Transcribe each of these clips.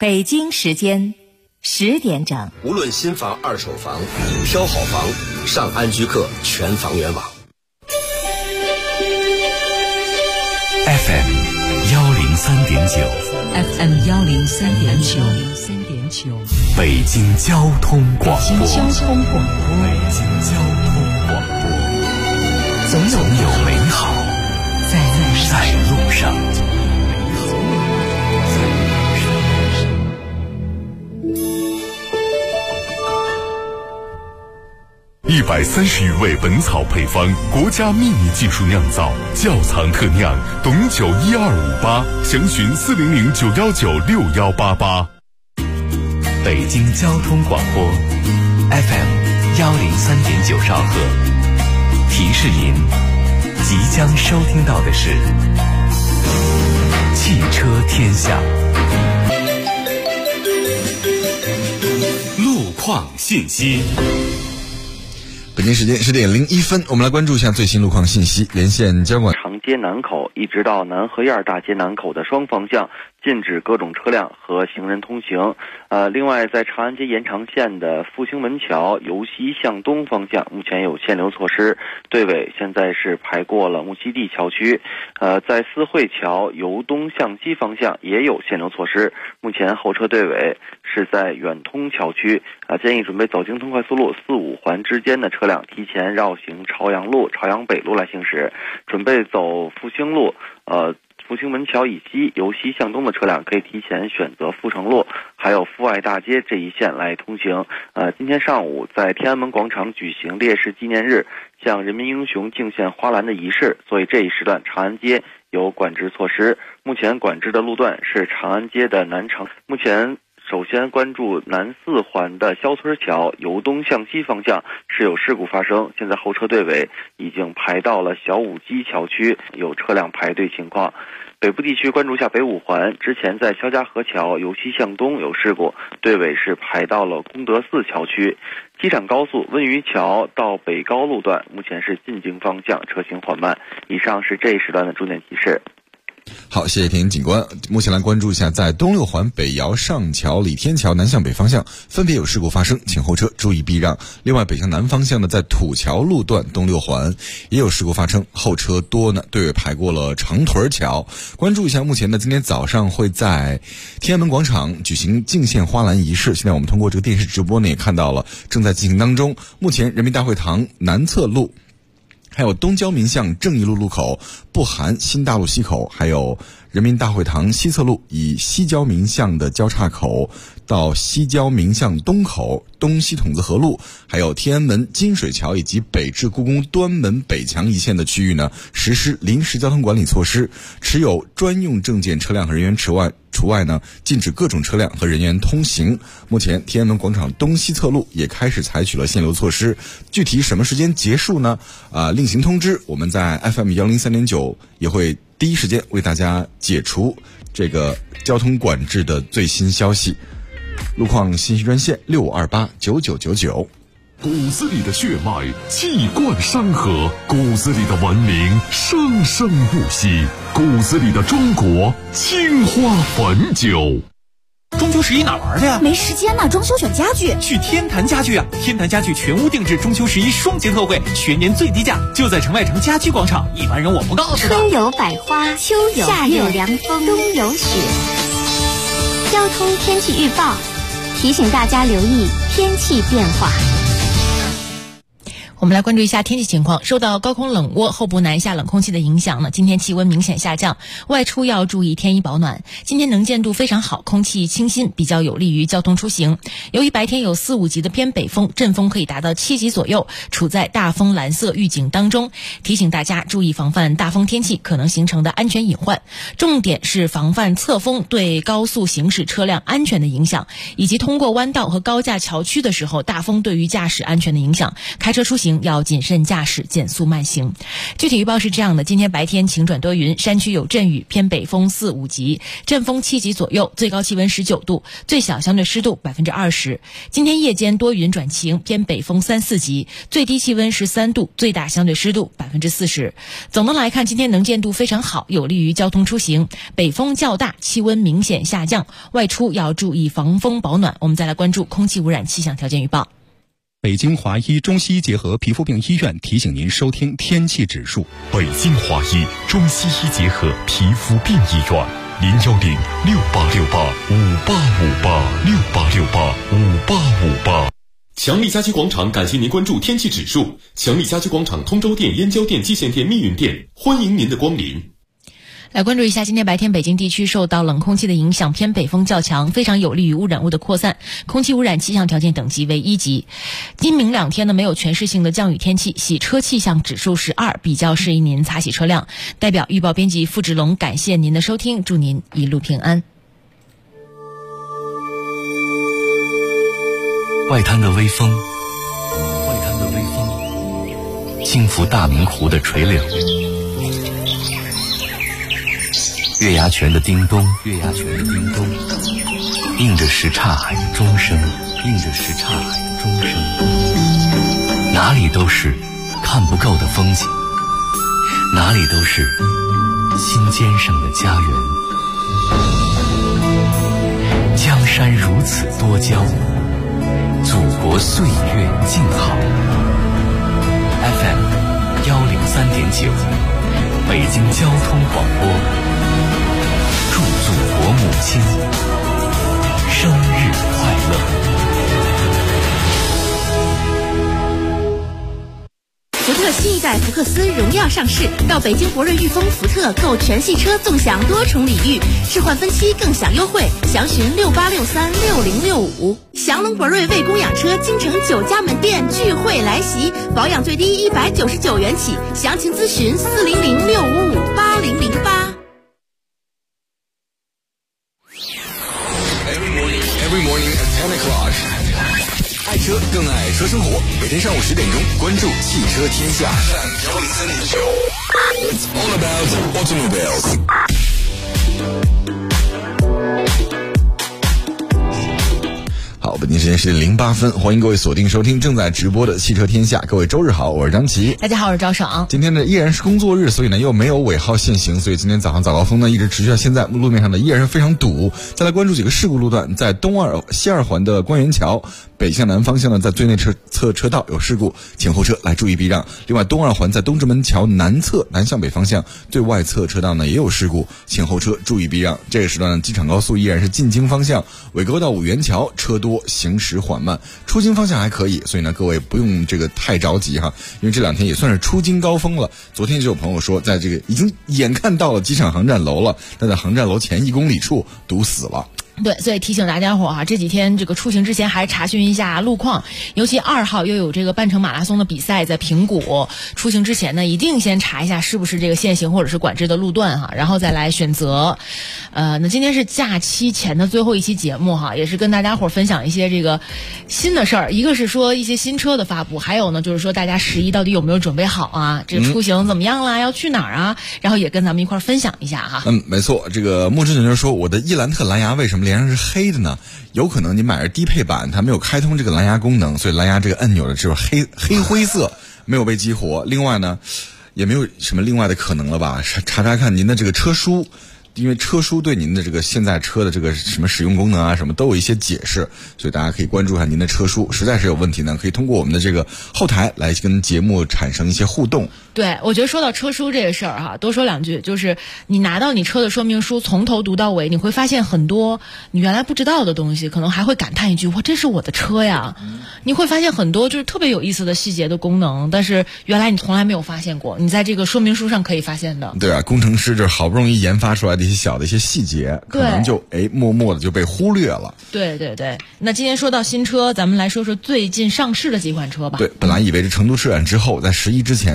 北京时间10点整。 无论新房、二手房，挑好房，上安居客全房源网。 FM 103.9 FM 103.9， 北京交通广播。 北京交通广播，总有美好在路上。 130余味本草配方，国家秘密技术酿造，窖藏特酿，董酒1258，详询400-919-6188。 北京交通广播 FM 103.9兆赫，提示您即将收听到的是汽车天下。 路况信息。 北京时间10点01分，我们来关注一下最新路况信息。连线交管长街南口一直到南河沿大街南口的双方向禁止各种车辆和行人通行。另外在长安街延长线的复兴门桥由西向东方向目前有限流措施，队尾现在是排过了木樨地桥区。在四惠桥由东向西方向也有限流措施，目前后车队尾是在远通桥区。建议准备走京通快速路4、5环之间的车辆提前绕行朝阳路、朝阳北路来行驶。准备走复兴路、复兴门桥以西由西向东的车辆可以提前选择阜成路还有阜外大街这一线来通行。今天上午在天安门广场举行烈士纪念日向人民英雄敬献花篮的仪式，所以这一时段长安街有管制措施。目前管制的路段是长安街的南城。目前首先关注南4环的肖村桥由东向西方向是有事故发生，现在后车队尾已经排到了小武基桥区，有车辆排队情况。北部地区关注下北5环，之前在肖家河桥由西向东有事故，队尾是排到了功德寺桥区。机场高速温榆桥到北高路段目前是进京方向车行缓慢。以上是这一时段的重点提示。 好，谢谢田警官。目前来关注一下，在东6环北窑上桥、李天桥南向北方向分别有事故发生，请后车注意避让。另外，北向南方向的在土桥路段东6环也有事故发生，后车多呢，队尾排过了长屯桥。关注一下，目前呢，今天早上会在天安门广场举行敬献花篮仪式。现在我们通过这个电视直播呢，也看到了正在进行当中。目前人民大会堂南侧路还有东交民巷正义路路口不含新大路西口，还有人民大会堂西侧路以西交民巷的交叉口到西交民巷东口、东西筒子河路，还有天安门金水桥以及北至故宫端门北墙一线的区域呢，实施临时交通管理措施。持有专用证件车辆和人员除外呢，禁止各种车辆和人员通行。目前天安门广场东西侧路也开始采取了限流措施，具体什么时间结束呢？另行通知。我们在 FM 103.9也会第一时间为大家解除这个交通管制的最新消息。路况信息专线65289999。 骨子里的血脉气贯山河，骨子里的文明生生不息，骨子里的中国青花汾酒。 中秋11哪玩去呀？ 没时间呢，装修选家具。 去天坛家具啊！天坛家具全屋定制中秋11双节特惠，全年最低价，就在城外城家居广场。一般人我不告诉的。 春有百花，秋有夏有凉风，冬有雪。交通天气预报提醒大家留意天气变化。 我们来关注一下天气情况。受到高空冷涡后部南下冷空气的影响呢，今天气温明显下降，外出要注意添衣保暖。今天能见度非常好，空气清新，比较有利于交通出行。由于白天有4、5级的偏北风，阵风可以达到7级左右，处在大风蓝色预警当中，提醒大家注意防范大风天气可能形成的安全隐患。重点是防范侧风对高速行驶车辆安全的影响，以及通过弯道和高架桥区的时候大风对于驾驶安全的影响。开车出行行，要谨慎驾驶，减速慢行。具体预报是这样的：今天白天晴转多云，山区有阵雨，偏北风4、5级，阵风7级左右，最高气温19度，最小相对湿度20%。今天夜间多云转晴，偏北风3、4级，最低气温13度，最大相对湿度40%。总的来看，今天能见度非常好，有利于交通出行。北风较大，气温明显下降，外出要注意防风保暖。我们再来关注空气污染气象条件预报。 北京华医中西医结合皮肤病医院提醒您收听天气指数。 北京华医中西医结合皮肤病医院，0106868586858强力家居广场感谢您关注天气指数。强力家居广场通州店、燕郊店、蓟县店、密云店，欢迎您的光临。 来关注一下，今天白天北京地区受到冷空气的影响，偏北风较强，非常有利于污染物的扩散，空气污染气象条件等级为1级。今明2天呢没有全市性的降雨天气，洗车气象指数是2，比较适宜您擦洗车辆。代表预报编辑付志龙感谢您的收听，祝您一路平安。 外滩的微风轻拂大明湖的垂柳，月牙泉的叮咚，映着什刹海的钟声，哪里都是看不够的风景，哪里都是心尖上的家园。江山如此多娇，祖国岁月静好。FM 103.9，北京交通广播，祝祖国母亲生日快乐。 福特新一代福克斯荣耀上市，到北京博瑞裕丰福特购全系车纵享多重礼遇，置换分期更享优惠，详询68636065。祥龙博瑞为供养车京城9家门店聚会来袭，保养最低199元起，详情咨询400655808。 Every morning at 10 o'clock， 爱车更爱车生活。每天上午10点钟，关注汽车天下。It's all about automobiles。好，北京时间10点08分，欢迎各位锁定收听正在直播的汽车天下。各位周日好，我是张琪。 大家好，我是赵爽。 今天呢依然是工作日，所以呢又没有尾号限行，所以今天早上早高峰呢一直持续到现在，路面上呢依然是非常堵。再来关注几个事故路段，在东二西二环的官园桥北向南方向呢，在最内侧车道有事故，请后车来注意避让。另外，东二环在东直门桥南侧南向北方向最外侧车道呢也有事故，请后车注意避让。这个时段机场高速依然是进京方向纬沟到五元桥车多，行驶缓慢，出京方向还可以，所以呢各位不用这个太着急哈，因为这2天也算是出京高峰了。昨天就有朋友说，在这个已经眼看到了机场航站楼了，但在航站楼前1公里处堵死了。 对，所以提醒大家伙啊，这几天这个出行之前还查询一下路况，尤其2号又有这个半程马拉松的比赛在平谷，出行之前呢，一定先查一下是不是这个限行或者是管制的路段哈，然后再来选择。那今天是假期前的最后一期节目哈，也是跟大家伙分享一些这个新的事儿，一个是说一些新车的发布，还有呢就是说大家11到底有没有准备好啊？这个出行怎么样啦？要去哪儿啊？然后也跟咱们一块儿分享一下哈。 没错，这个木之就说，我的伊兰特蓝牙为什么连上是黑的呢？有可能你买的低配版它没有开通这个蓝牙功能，所以蓝牙这个按钮的只有黑灰色，没有被激活。另外呢也没有什么另外的可能了吧，查看您的这个车书，因为车书对您的这个现在车的这个什么使用功能啊什么都有一些解释，所以大家可以关注一下您的车书，实在是有问题呢可以通过我们的这个后台来跟节目产生一些互动。 对，我觉得说到车书这个事儿哈，多说2句，就是你拿到你车的说明书，从头读到尾，你会发现很多你原来不知道的东西，可能还会感叹一句：“哇，这是我的车呀！”你会发现很多就是特别有意思的细节的功能，但是原来你从来没有发现过，你在这个说明书上可以发现的。 对啊，工程师就是好不容易研发出来的一些小的一些细节，可能就默默的就被忽略了。 对对对，那今天说到新车，咱们来说说最近上市的几款车吧。 对，本来以为这成都车展之后，在11之前，大家可能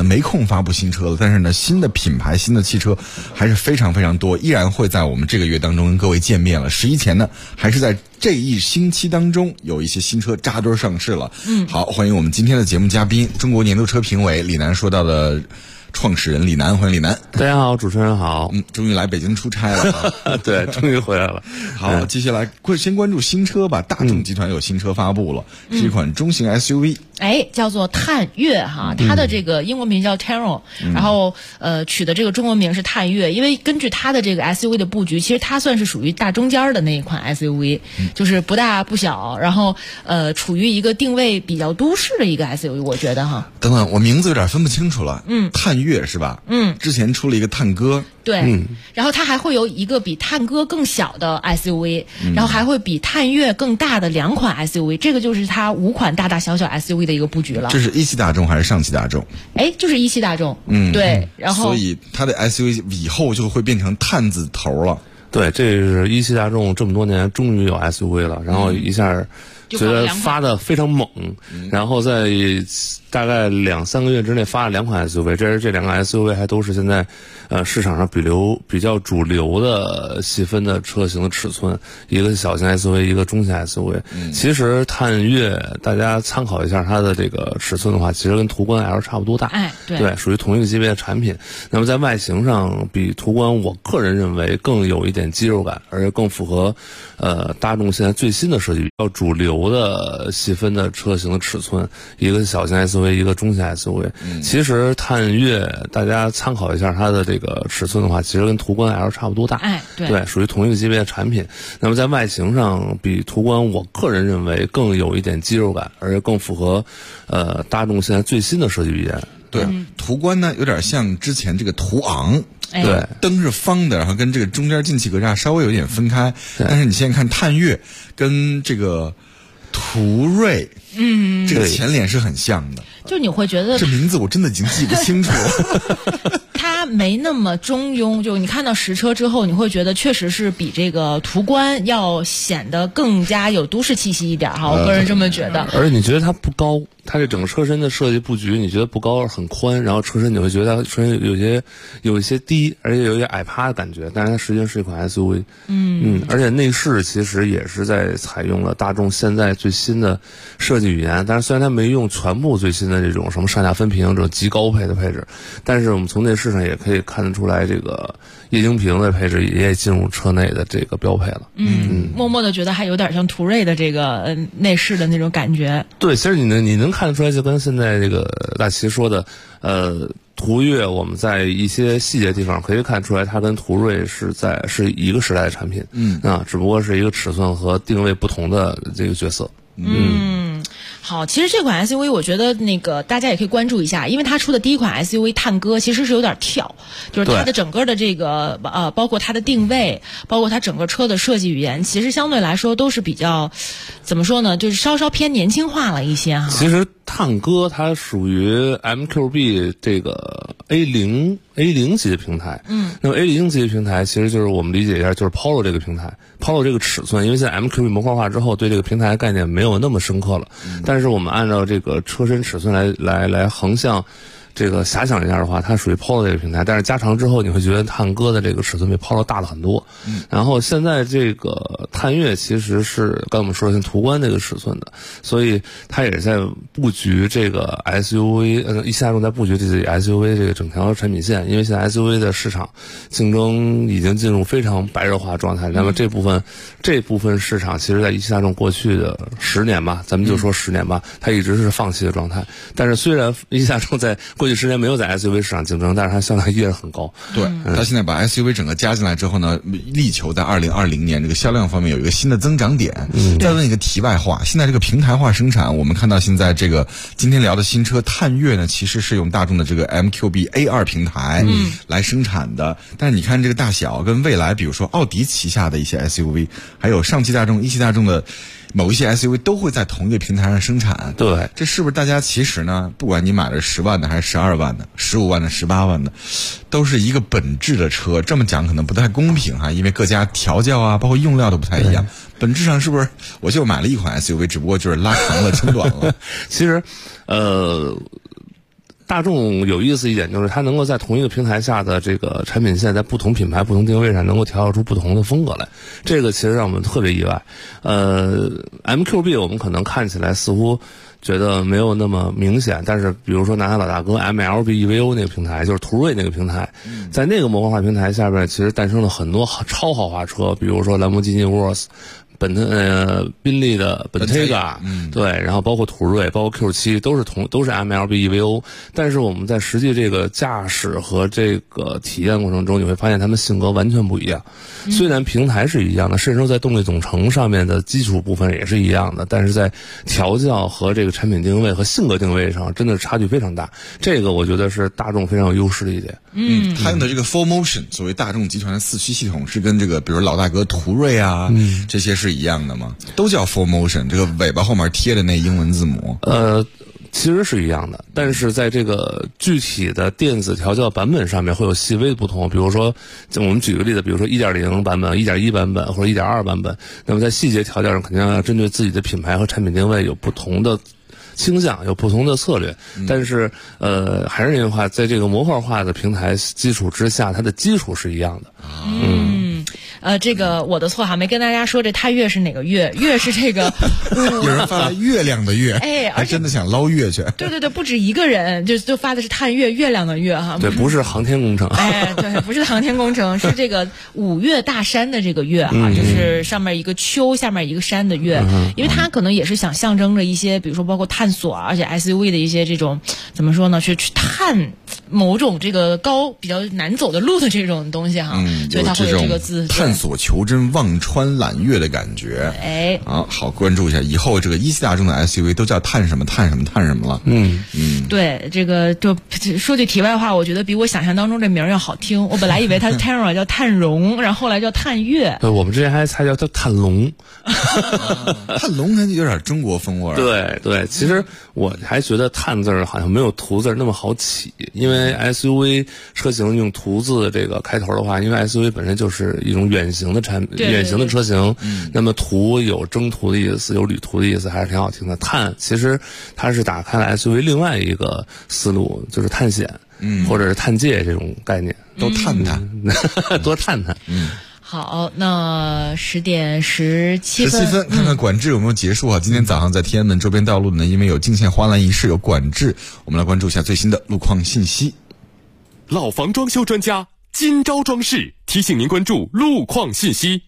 没空发布新车了，但是呢，新的品牌、新的汽车还是非常非常多，依然会在我们这个月当中跟各位见面了。11前呢，还是在这一星期当中有一些新车扎堆上市了。好，欢迎我们今天的节目嘉宾，中国年度车评委李楠说到的创始人李楠，欢迎李楠。 大家好，主持人好。 终于来北京出差了。 对，终于回来了。 好，接下来先关注新车吧。大众集团有新车发布了，是一款中型 SUV。 叫做探岳哈，它的这个英文名叫 Taro，然后取的这个中文名是探岳，因为根据它的这个 SUV 的布局，其实它算是属于大中间的那一款 SUV，就是不大不小，然后处于一个定位比较都市的一个 SUV， 我觉得哈。 等等，我名字有点分不清楚了。探岳是吧？之前出了一个探歌。 对，然后它还会有一个比探歌更小的 SUV，然后还会比探岳更大的2款 SUV，这个就是它5款大大小小 SUV 的一个布局了。 这是一汽大众还是上汽大众？ 就是一汽大众。对，然后所以它的 SUV 以后就会变成探字头了。 对，这是一汽大众这么多年终于有 SUV 了，然后一下觉得发的非常猛，然后在大概2-3个月之内发了2款 SUV， 这2个 SUV 还都是现在市场上比较主流的细分的车型的尺寸，一个是小型 SUV， 一个中型 SUV。其实探岳大家参考一下它的这个尺寸的话，其实跟途观 L 差不多大，对，属于同一个级别的产品。那么在外形上比途观，我个人认为更有一点肌肉感，而且更符合大众现在最新的设计，比较主流的细分的车型的尺寸，一个是小型 SUV， 一个中型 SUV。其实探岳大家参考一下它的这个尺寸的话，其实跟途观 L 差不多大，对，属于同一个级别的产品。那么在外形上比途观，我个人认为更有一点肌肉感，而且更符合大众现在最新的设计语言。 对，途观呢有点像之前这个途昂。对，灯是方的，然后跟这个中间进气格栅稍微有点分开。但是你现在看探岳跟这个途锐，这个前脸是很像的。 就你会觉得这名字我真的已经记不清楚了。 它没那么中庸，就你看到实车之后，你会觉得确实是比这个途观要显得更加有都市气息一点哈，我个人这么觉得。 而且你觉得它不高，它这整个车身的设计布局，你觉得不高，很宽，然后车身你会觉得车身有一些低，而且有一些矮趴的感觉，但是它实际上是一款 SUV。而且内饰其实也是在采用了大众现在最新的设计语言，但是虽然它没用全部最新的这种什么上下分屏这种极高配的配置，但是我们从内饰上也可以看得出来，这个液晶屏的配置也进入车内的这个标配了。 默默的觉得还有点像途锐的这个内饰的那种感觉。 对，其实你能看得出来，就跟现在这个大齐说的，途岳我们在一些细节地方可以看出来，它跟途锐是一个时代的产品。只不过是一个尺寸和定位不同的这个角色。 好，其实这款 SUV 我觉得那个大家也可以关注一下，因为它出的第一款 SUV 探歌其实是有点跳，就是它的整个的这个包括它的定位，包括它整个车的设计语言，其实相对来说都是比较怎么说呢，就是稍稍偏年轻化了一些哈。 其实探歌它属于 MQB 这个 A0级的平台。那么 A0级的平台其实就是我们理解一下，就是 Polo 这个平台，Polo 这个尺寸，因为现在 MQB 模块化之后，对这个平台概念没有那么深刻了。但是我们按照这个车身尺寸来横向这个遐想一下的话，它属于 Polo 这个平台，但是加长之后你会觉得探歌的这个尺寸比 Polo 大了很多。然后现在这个探岳其实是刚我们说的像途观这个尺寸的，所以它也是在布局这个 SUV， 一汽大众在布局自己 SUV 这个整条产品线，因为现在 SUV 的市场竞争已经进入非常白热化状态。那么这部分市场其实在一汽大众过去的10年吧，咱们就说10年吧，它一直是放弃的状态。但是虽然一汽大众在过去10年没有在 SUV 市场竞争，但是它销量依然很高。 对，它现在把 SUV 整个加进来之后呢，力求在2020年这个销量方面有一个新的增长点。再问一个题外话，现在这个平台化生产，我们看到现在这个今天聊的新车探岳呢，其实是用大众的这个 MQB A2 平台来生产的。但是你看这个大小跟未来，比如说奥迪旗下的一些 SUV， 还有上汽大众、一汽大众的某一些 SUV 都会在同一个平台上生产。 对， 这是不是大家其实呢，不管你买了10万的还是12万的、15万的、18万的，都是一个本质的车。这么讲可能不太公平哈，因为各家调教啊，包括用料都不太一样。本质上是不是我就买了一款 SUV， 只不过就是拉长了、撑短了？ 其实， 大众有意思一点就是它能够在同一个平台下的这个产品线，在不同品牌、不同定位上能够调教出不同的风格来，这个其实让我们特别意外。MQB 我们可能看起来似乎觉得没有那么明显，但是比如说拿他老大哥 MLB EVO 那个平台，就是途锐那个平台，在那个模块化平台下边，其实诞生了很多超豪华车，比如说兰博基尼 Urus。宾利的本特嘎，对，然后包括途锐，包括 Q7 都是 MLB EVO， 但是我们在实际这个驾驶和这个体验过程中，你会发现他们性格完全不一样。虽然平台是一样的，甚至说在动力总成上面的基础部分也是一样的，但是在调教和这个产品定位和性格定位上，真的差距非常大。这个我觉得是大众非常有优势的一点。 他用的这个 4Motion 作为大众集团的4驱系统，是跟这个比如老大哥途锐啊，这些是一样的吗？都叫 4Motion， 这个尾巴后面贴的那英文字母。 其实是一样的，但是在这个具体的电子调教版本上面会有细微的不同。比如说，我们举个例子，比如说 1.0 版本、1.1 版本或者 1.2 版本，那么在细节调教上肯定要针对自己的品牌和产品定位有不同的倾向，有不同的策略，但是还是那句话，在这个模块化的平台基础之下，它的基础是一样的。 这个我的错哈，没跟大家说这探月是哪个月？月是这个有人发了月亮的月， 哎， 还真的想捞月去。 对，不止一个人，就发的是探月，月亮的月哈。 对，不是航天工程。 哎，对，不是航天工程，是这个五岳大山的这个月哈，就是上面一个丘，下面一个山的月，因为它可能也是想象征着一些，比如说包括探索，而且 SUV 的一些这种怎么说呢，去探某种这个比较难走的路的这种东西哈，所以它会有这个字。 探索求真、望穿揽月的感觉， 哎， 好关注一下，以后这个一汽大众的 SUV 都叫探什么了。 对，这个就说句题外话，我觉得比我想象当中这名儿要好听。我本来以为它 Terra 叫探荣，然后后来叫探月。 对，我们之前还猜叫探龙， 探龙还有点中国风味。 对，其实我还觉得探字好像没有图字那么好起，因为 SUV 车型用图字这个开头的话，因为 SUV 本身就是一种远行的远行的车型，那么途有征途的意思，有旅途的意思，还是挺好听的。探其实它是打开了 SUV 另外一个思路，就是探险，或者是探界这种概念， 都探探， 多探探。 好，那10点17分， 看看管制有没有结束啊？今天早上在天安门周边道路呢，因为有敬献花篮仪式有管制，我们来关注一下最新的路况信息。 老房装修专家金招装饰提醒您关注路况信息。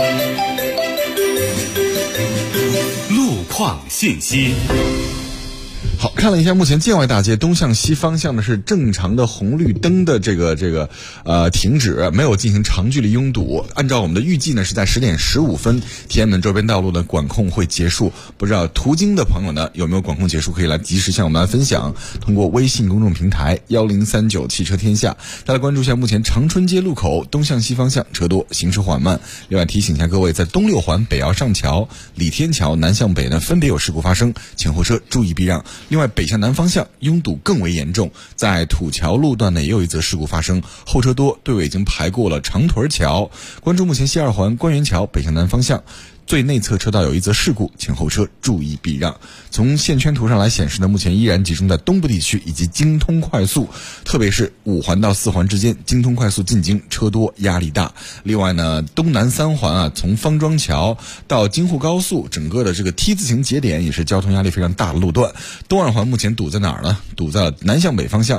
路况信息。 好，看了一下目前建外大街东向西方向呢是正常的红绿灯的这个停止，没有进行长距离拥堵。按照我们的预计呢，是在10点15分，天安门周边道路的管控会结束。不知道途经的朋友呢有没有管控结束，可以来及时向我们来分享。通过微信公众平台1039汽车天下，再来关注一下目前长春街路口东向西方向车多，行驶缓慢。另外提醒一下各位，在东六环北窑上桥、李天桥南向北呢分别有事故发生，请后车注意避让。另外北向南方向拥堵更为严重，在土桥路段呢也有一则事故发生，后车多，队伍已经排过了长屯桥。关注目前西二环官园桥北向南方向最内侧车道有一则事故，请后车注意避让。从线圈图上来显示呢，目前依然集中在东部地区以及京通快速，特别是5环到4环之间，京通快速进京车多压力大。另外呢，东南3环从方庄桥到京沪高速整个的这个 T 字形节点也是交通压力非常大的路段。东2环目前堵在哪儿呢？堵在南向北方向。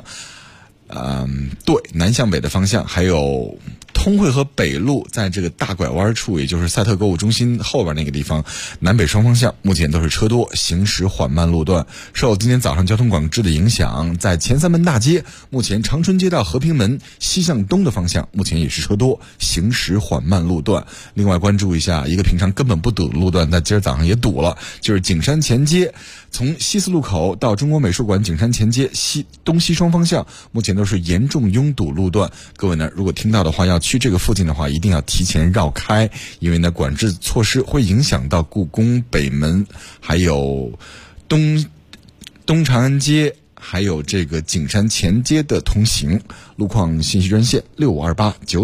南向北的方向，还有通惠河北路在这个大拐弯处，也就是赛特购物中心后边那个地方，南北双方向目前都是车多，行驶缓慢路段。受今天早上交通管制的影响，在前三门大街目前长春街道和平门西向东的方向目前也是车多，行驶缓慢路段。另外关注一下一个平常根本不堵的路段，在今儿早上也堵了，就是景山前街，从西四路口到中国美术馆景山前街东西双方向目前都是严重拥堵路段。各位呢，如果听到的话要去这个附近的话，一定要提前绕开，因为呢管制措施会影响到故宫北门，还有东长安街，还有这个景山前街的通行。路况信息专线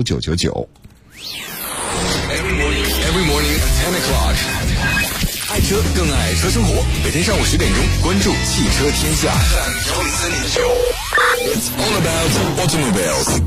65289999。 Every morning at 10 o'clock. 车，更爱车生活。每天上午10点钟，关注汽车天下。It's all about automobiles。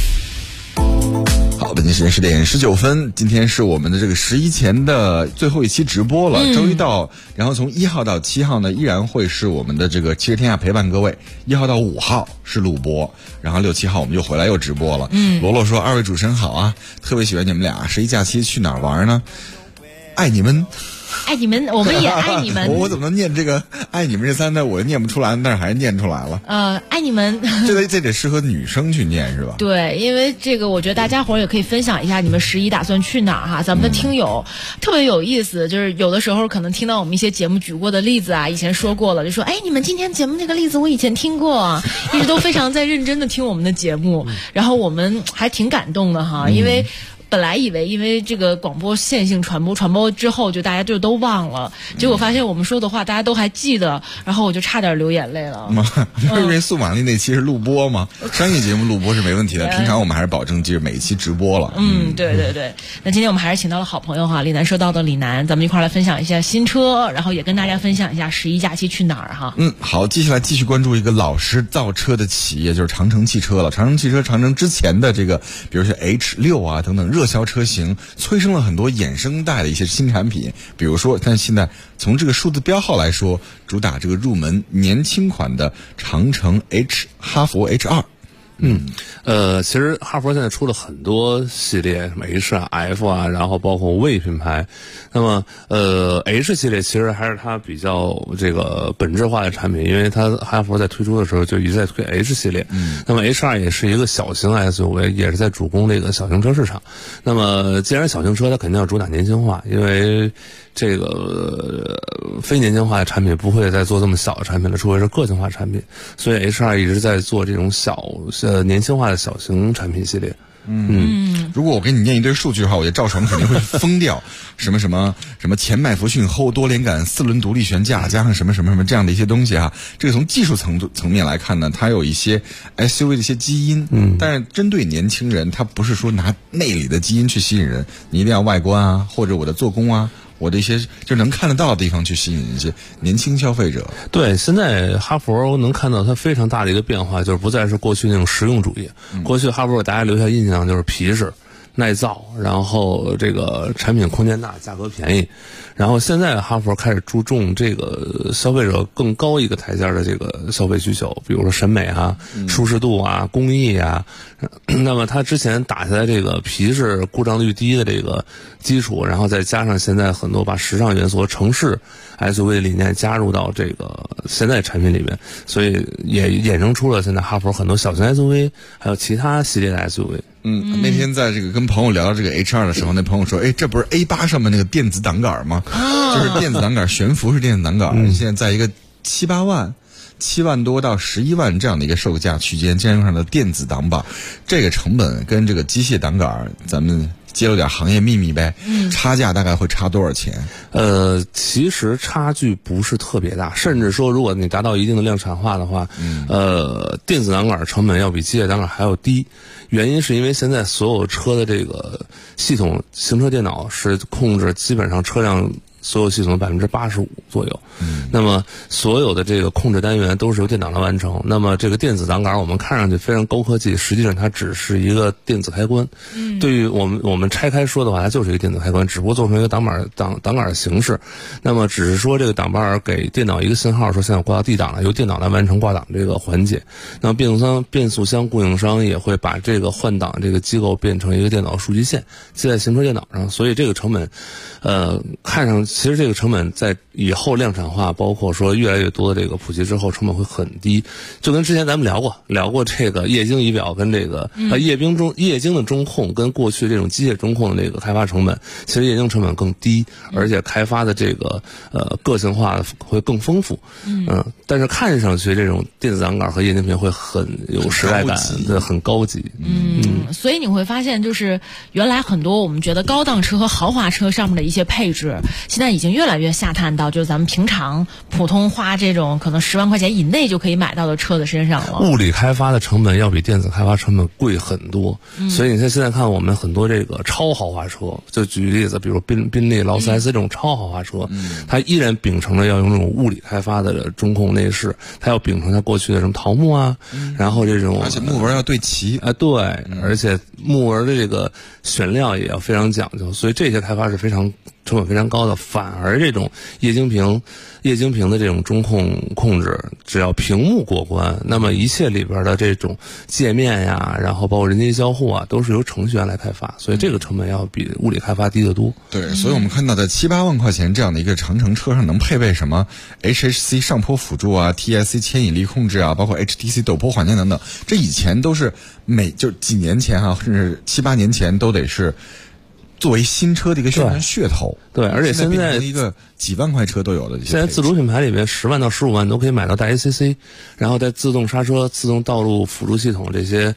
好，北京时间10点19分，今天是我们的这个11前的最后一期直播了。周一到，然后从1号到7号呢，依然会是我们的这个汽车天下陪伴各位。1号到5号是录播，然后6、7号我们就回来又直播了。罗罗说：“2位主持人好啊，特别喜欢你们俩。11假期去哪儿玩呢？爱你们。” 爱你们，我们也爱你们。 我怎么能念这个“爱你们”这3字？我念不出来，但是还是念出来了。 爱你们， 这得适合女生去念是吧？ 对，因为这个我觉得大家伙儿也可以分享一下你们11打算去哪儿哈。咱们的听友特别有意思，就是有的时候可能听到我们一些节目举过的例子啊，以前说过了，就说你们今天节目那个例子我以前听过，一直都非常在认真的听我们的节目，然后我们还挺感动的哈，因为。本来以为因为这个广播线性传播之后就大家就都忘了，结果发现我们说的话大家都还记得，然后我就差点流眼泪了。 因为苏玛丽那期是录播嘛，商业节目录播是没问题的，平常我们还是保证就是每一期直播了。 对对对。那今天我们还是请到了好朋友哈，李楠说到的李楠，咱们一块来分享一下新车，然后也跟大家分享一下11假期去哪儿哈。 好，接下来继续关注一个老式造车的企业，就是长城汽车了。长城之前的这个，比如说 H6啊等等热销车型，催生了很多衍生代的一些新产品。比如说，但现在从这个数字标号来说，主打这个入门年轻款的长城哈弗 H2。 其实哈弗现在出了很多系列，什么 H 啊、F 啊，然后包括 V 品牌。那么H 系列其实还是它比较这个本质化的产品，因为它哈弗在推出的时候就一直在推 H 系列。那么 H2 也是一个小型 SUV， 也是在主攻这个小型车市场。那么既然小型车，它肯定要主打年轻化，因为这个非年轻化的产品不会再做这么小的产品了，除非是个性化产品。所以 H2 一直在做这种年轻化的小型产品系列。 如果我给你念一堆数据的话，我觉得赵爽肯定会疯掉。什么前麦弗逊后多连杆4轮独立悬架，加上什么这样的一些东西啊。这个从技术层面来看呢，它有一些 SUV 的一些基因，但是针对年轻人，它不是说拿内里的基因去吸引人，你一定要外观啊，或者我的做工啊。我的一些就能看得到的地方去吸引一些年轻消费者。 对，现在哈弗能看到它非常大的一个变化，就是不再是过去那种实用主义。过去哈弗给大家留下印象就是皮实、耐造，然后这个产品空间大、价格便宜。然后现在哈弗开始注重这个消费者更高一个台阶的这个消费需求，比如说审美啊、舒适度啊、工艺啊。那么它之前打下来这个皮实、故障率低的这个基础，然后再加上现在很多把时尚元素、城市 SUV 的理念加入到这个现在产品里面，所以也衍生出了现在哈弗很多小型 SUV， 还有其他系列的 SUV。 那天在这个跟朋友聊到这个 H2 的时候，那朋友说：“这不是 A8 上面那个电子挡杆吗？就是电子挡杆，悬浮式电子挡杆，现在在一个7、8万。7万多到11万这样的一个售价区间，兼用上的电子挡把，这个成本跟这个机械挡杆，咱们揭露点行业秘密呗。差价大概会差多少钱？ 其实差距不是特别大，甚至说如果你达到一定的量产化的话，电子挡杆成本要比机械挡杆还要低。原因是因为现在所有车的这个系统，行车电脑是控制基本上车辆所有系统的85%左右。那么所有的这个控制单元都是由电脑来完成。那么这个电子挡杆我们看上去非常高科技，实际上它只是一个电子开关。对于我们拆开说的话，它就是一个电子开关，只不过做成一个挡杆的形式。那么只是说这个挡把给电脑一个信号，说现在挂到 D 档了，由电脑来完成挂档这个环节。那么变速箱供应商也会把这个换挡这个机构变成一个电脑数据线，接在行车电脑上。所以这个成本看上其实这个成本在以后量产化，包括说越来越多的这个普及之后，成本会很低。就跟之前咱们聊过这个液晶仪表跟这个液晶的中控跟过去这种机械中控的这个开发成本，其实液晶成本更低，而且开发的这个个性化会更丰富。但是看上去这种电子挡杆和液晶屏会很有时代感，对，很高级。 所以你会发现，就是原来很多我们觉得高档车和豪华车上面的一些配置，现现在已经越来越下探到就是咱们平常普通花这种可能10万块钱以内就可以买到的车子身上了。 物理开发的成本要比电子开发成本贵很多，所以你现在看我们很多这个超豪华车，就举例子，比如宾利、劳斯莱斯这种超豪华车，它依然秉承着要用这种物理开发的中控内饰，它要秉承它过去的什么桃木啊，然后这种而且木纹要对齐啊，对，而且木纹的这个选料也要非常讲究，所以这些开发是非常成本非常高的。反而这种液晶屏的这种中控制，只要屏幕过关，那么一切里边的这种界面呀，然后包括人机交互啊，都是由程序员来开发，所以这个成本要比物理开发低得多。 对，所以我们看到在7、8万块钱这样的一个长城车上能配备什么 HHC 上坡辅助啊、TSC 牵引力控制啊，包括 HTC 陡坡缓降等等，这以前都是就几年前甚至7、8年前都得是作为新车的一个宣传噱头。 对，而且现在一个几万块车都有的。 现在自主品牌里面10万到15万都可以买到带 ACC， 然后带自动刹车、自动道路辅助系统这些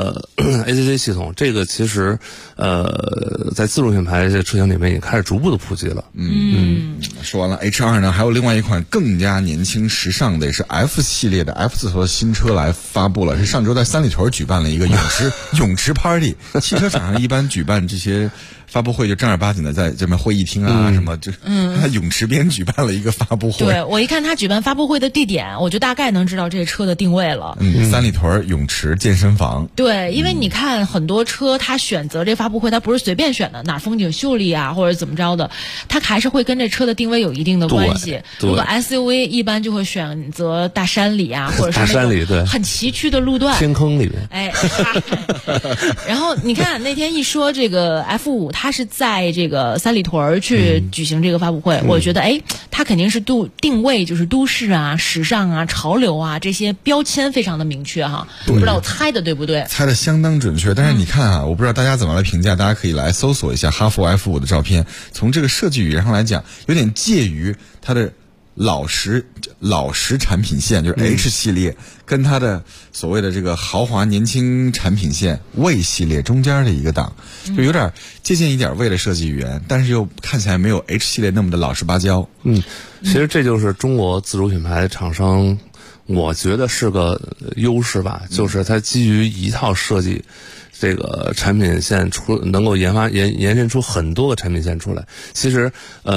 ACC 系统，这个其实在自主品牌这车型里面已经开始逐步的普及了。 说完了 H2 呢，还有另外一款更加年轻时尚的，也是 F 系列的 F 字头的新车来发布了，是上周在三里屯举办了一个泳池 party。汽车厂商一般举办这些发布会就正儿八经的在这边会议厅啊什么，他泳池边举办了一个发布会。 对，我一看他举办发布会的地点，我就大概能知道这个车的定位了。 三里屯泳池健身房。 对，因为你看很多车，他选择这发布会，他不是随便选的，哪风景秀丽啊，或者怎么着的，他还是会跟这车的定位有一定的关系。如果 SUV 一般就会选择大山里啊，或者是大山里，对， 很崎岖的路段， 天坑里面。 哎，然后你看那天一说这个 F5，它是在这个三里屯去举行这个发布会，我觉得它肯定是定位就是都市啊、时尚啊、潮流啊这些标签非常的明确哈。不知道我猜的对不对？ 猜的相当准确。但是你看啊，我不知道大家怎么来评价，大家可以来搜索一下哈弗 F5 的照片。从这个设计语言上来讲，有点介于它的老实产品线，就是 H 系列，跟它的所谓的这个豪华年轻产品线 V 系列中间的一个档，就有点借鉴一点 V 的设计语言，但是又看起来没有 H 系列那么的老实巴交。 其实这就是中国自主品牌厂商，我觉得是个优势吧，就是它基于一套设计。这个产品线能够延伸出很多个产品线出来。其实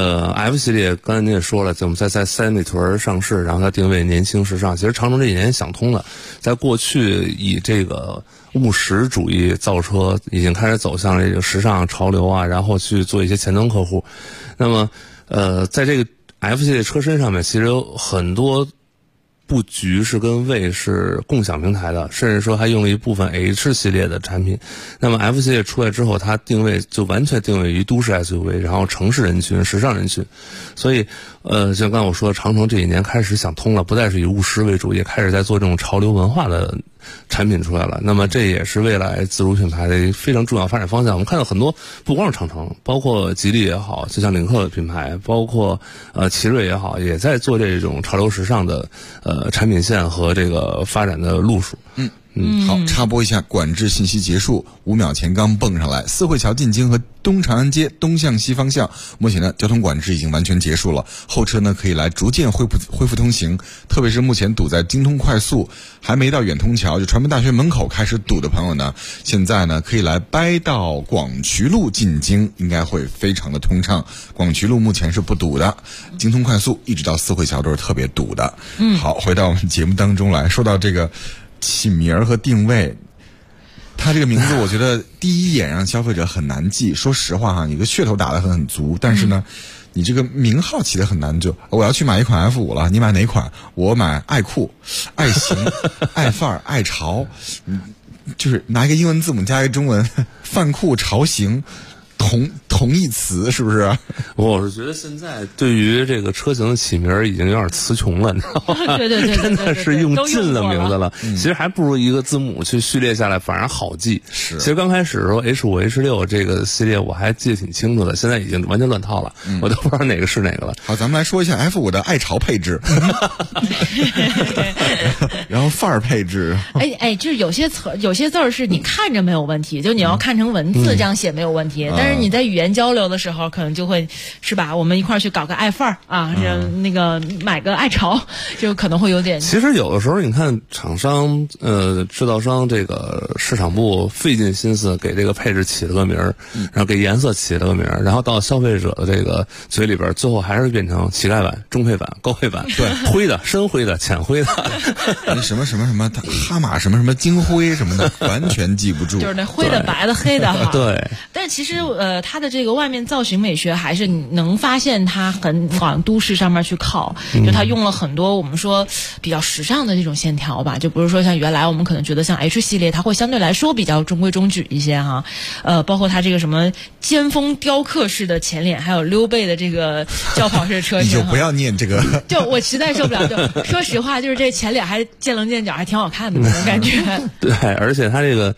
F 系列刚才您也说了，我们在三里屯上市，然后它定位年轻时尚。其实长城这几年想通了，在过去以这个务实主义造车，已经开始走向这个时尚潮流啊，然后去做一些前端客户。那么在这个 F 系列车身上面，其实有很多布局是跟V是共享平台的，甚至说还用了一部分 H 系列的产品。那么 F 系列出来之后，它定位就完全定位于都市 SUV， 然后城市人群、时尚人群。所以像刚才我说的，长城这几年开始想通了，不再是以务实为主，也开始在做这种潮流文化的产品出来了。那么这也是未来自主品牌的非常重要发展方向。我们看到很多，不光是长城，包括吉利也好，就像领克的品牌，包括奇瑞也好，也在做这种潮流时尚的产品线和这个发展的路数。 好，插播一下管制信息结束，5秒前刚蹦上来，四惠桥进京和东长安街东向西方向，目前呢交通管制已经完全结束了，后车呢可以来逐渐恢复通行，特别是目前堵在京通快速还没到远通桥就传媒大学门口开始堵的朋友呢，现在呢可以来掰到广渠路进京，应该会非常的通畅。广渠路目前是不堵的，京通快速一直到四惠桥都是特别堵的。好，回到我们节目当中来，说到这个起名儿和定位，它这个名字我觉得第一眼让消费者很难记。说实话哈，你个噱头打得很足，但是呢，你这个名号起得很难。就我要去买一款 F5 了，你买哪款？我买爱酷、爱行、爱范儿、爱潮，就是拿一个英文字母加一个中文，泛酷潮行。同义词是不是？ 我是觉得现在对于这个车型的起名已经有点词穷了，你知道吗？ 对， 真的是用尽了名字了。其实还不如一个字母去序列下来，反而好记。其实刚开始说 H5、H6 这个系列我还记得挺清楚的，现在已经完全乱套了，我都不知道哪个是哪个了。 好，咱们来说一下 F5 的爱潮配置，然后范儿配置。 就是有些字儿是你看着没有问题，就你要看成文字这样写没有问题，但是你在语言言交流的时候，可能就会是吧？我们一块儿去搞个爱范儿啊，那个买个爱潮，就可能会有点。 其实有的时候，你看厂商制造商这个市场部费尽心思给这个配置起了个名儿，然后给颜色起了个名儿，然后到消费者的这个嘴里边，最后还是变成乞丐版、中配版、高配版，对，灰的、深灰的、浅灰的， 什么哈马什么金灰什么的，完全记不住。 就是那灰的、白的、黑的哈。 对。 但是其实它的这个外面造型美学还是能发现它很往都市上面去靠，就它用了很多我们说比较时尚的这种线条吧，就不是说像原来我们可能觉得像 H 系列它会相对来说比较中规中矩一些哈。包括它这个什么尖峰雕刻式的前脸，还有溜背的这个轿跑式的车型， 你就不要念这个。 就我实在受不了，就说实话，就是这前脸还见棱见角，还挺好看的那种感觉。 对，而且它这个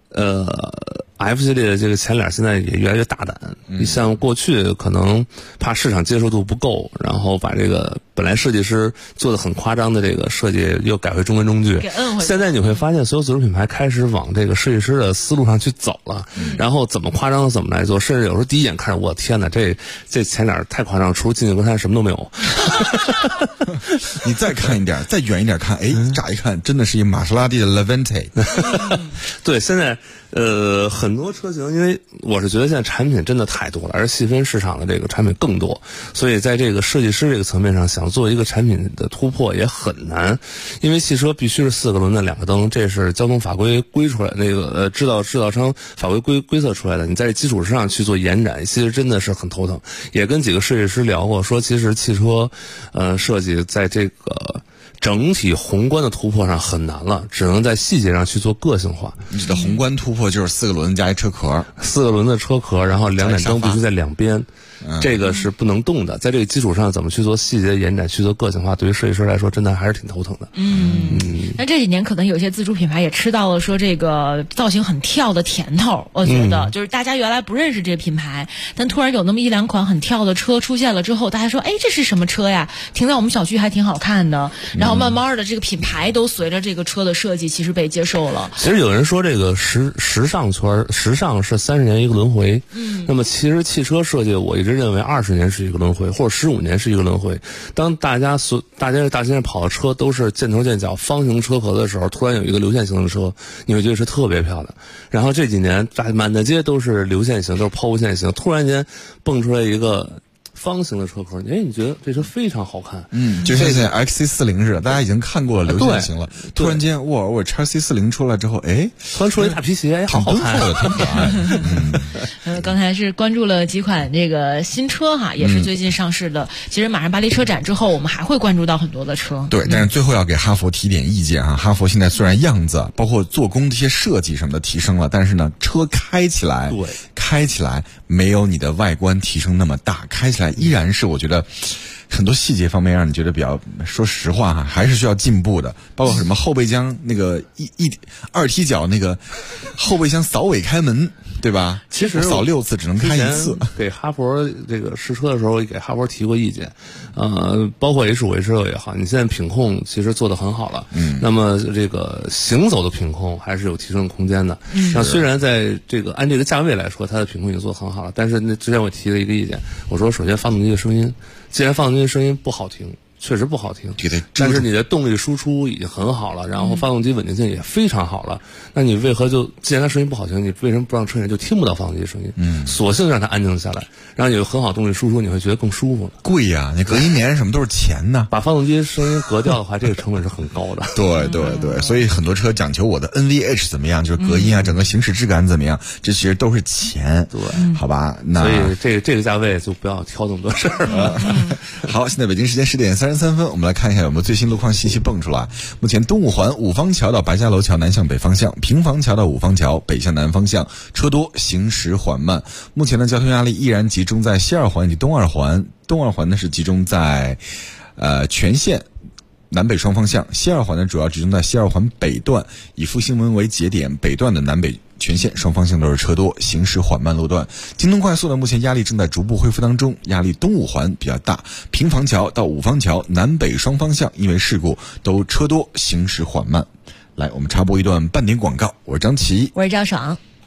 F 系列的这个前脸现在也越来越大胆。你像过去可能怕市场接受度不够，然后把这个本来设计师做的很夸张的这个设计又改回中规中矩。现在你会发现，所有自主品牌开始往这个设计师的思路上去走了，然后怎么夸张怎么来做，甚至有时候第一眼看着，我天哪，这前脸太夸张，除了进气格栅什么都没有。 你再看一点，再远一点看，乍一看真的是一玛莎拉蒂的 Levante。 对，现在很多车型，因为我是觉得现在产品真的太多了，而细分市场的这个产品更多，所以在这个设计师这个层面上，想做一个产品的突破也很难。因为汽车必须是4个轮子2个灯，这是交通法规规出来那个制造商法规规测出来的。你在这基础之上去做延展，其实真的是很头疼。也跟几个设计师聊过，说其实汽车设计在这个整体宏观的突破上很难了，只能在细节上去做个性化。 你指的宏观突破就是4个轮子加一车壳 ，4个轮子车壳，然后2盏灯必须在两边，这个是不能动的。在这个基础上，怎么去做细节延展，去做个性化，对于设计师来说，真的还是挺头疼的。 那这几年可能有些自主品牌也吃到了说这个造型很跳的甜头，我觉得就是大家原来不认识这个品牌，但突然有那么1-2款很跳的车出现了之后，大家说，这是什么车呀？停在我们小区还挺好看的。然后慢慢的这个品牌都随着这个车的设计其实被接受了。 其实有人说这个时尚圈，时尚是30年一个轮回。那么其实汽车设计我一直认为20年是一个轮回，或者15年是一个轮回。当大街上跑的车都是见头见脚方形车壳的时候，突然有一个流线型的车，你会觉得是特别漂亮。然后这几年满大街都是流线型，都是抛物线型，突然间蹦出来一个方形的车壳，你觉得这车非常好看。 就像现在 XC40似的，大家已经看过流线型了，突然间我XC40出来之后， 突然出来一大皮鞋，好好看， 挺可爱。 刚才是关注了几款这个新车哈，也是最近上市的。其实马上巴黎车展之后，我们还会关注到很多的车。 对，但是最后要给哈佛提点意见啊。哈佛现在虽然样子包括做工这些设计什么的提升了，但是呢，车开起来没有你的外观提升那么大，开起来依然是我觉得很多细节方面让你觉得比较，说实话哈，还是需要进步的。包括什么后备箱那个二踢脚那个后备箱扫尾开门，对吧？ 其实扫6次只能开1次。 给哈佛这个试车的时候，给哈佛提过意见，包括 H5、H6也好，你现在品控其实做得很好了。那么这个行走的品控还是有提升的空间的。那虽然在这个按这个价位来说，它的品控已经做得很好了，但是之前我提了一个意见，我说首先发动机的声音，既然发动机的声音不好听，确实不好听，但是你的动力输出已经很好了，然后发动机稳定性也非常好了，那你为何既然它声音不好听，你为什么不让车人就听不到发动机的声音？索性让它安静下来，然后有很好动力输出，你会觉得更舒服。 贵呀，你隔音棉什么都是钱呢。 把发动机声音隔掉的话，这个成本是很高的。 对，所以很多车讲求我的 NVH 怎么样，就是隔音啊，整个行驶质感怎么样，这其实都是钱。 对， 好吧，那所以这个价位就不要挑那么多事儿了。 好，现在北京时间10点33分，我们来看一下有没有最新路况信息蹦出来。目前东五环五方桥到白家楼桥南向北方向，平房桥到五方桥北向南方向车多，行驶缓慢。目前的交通压力依然集中在西二环以及东二环，东二环呢是集中在全线南北双方向，西二环呢主要集中在西二环北段，以复兴门为节点，北段的南北全线双方向都是车多，行驶缓慢路段。京东快速呢目前压力正在逐步恢复当中，压力东五环比较大，平房桥到五方桥南北双方向因为事故都车多，行驶缓慢。来，我们插播一段半点广告，我是张琪， 我是赵爽。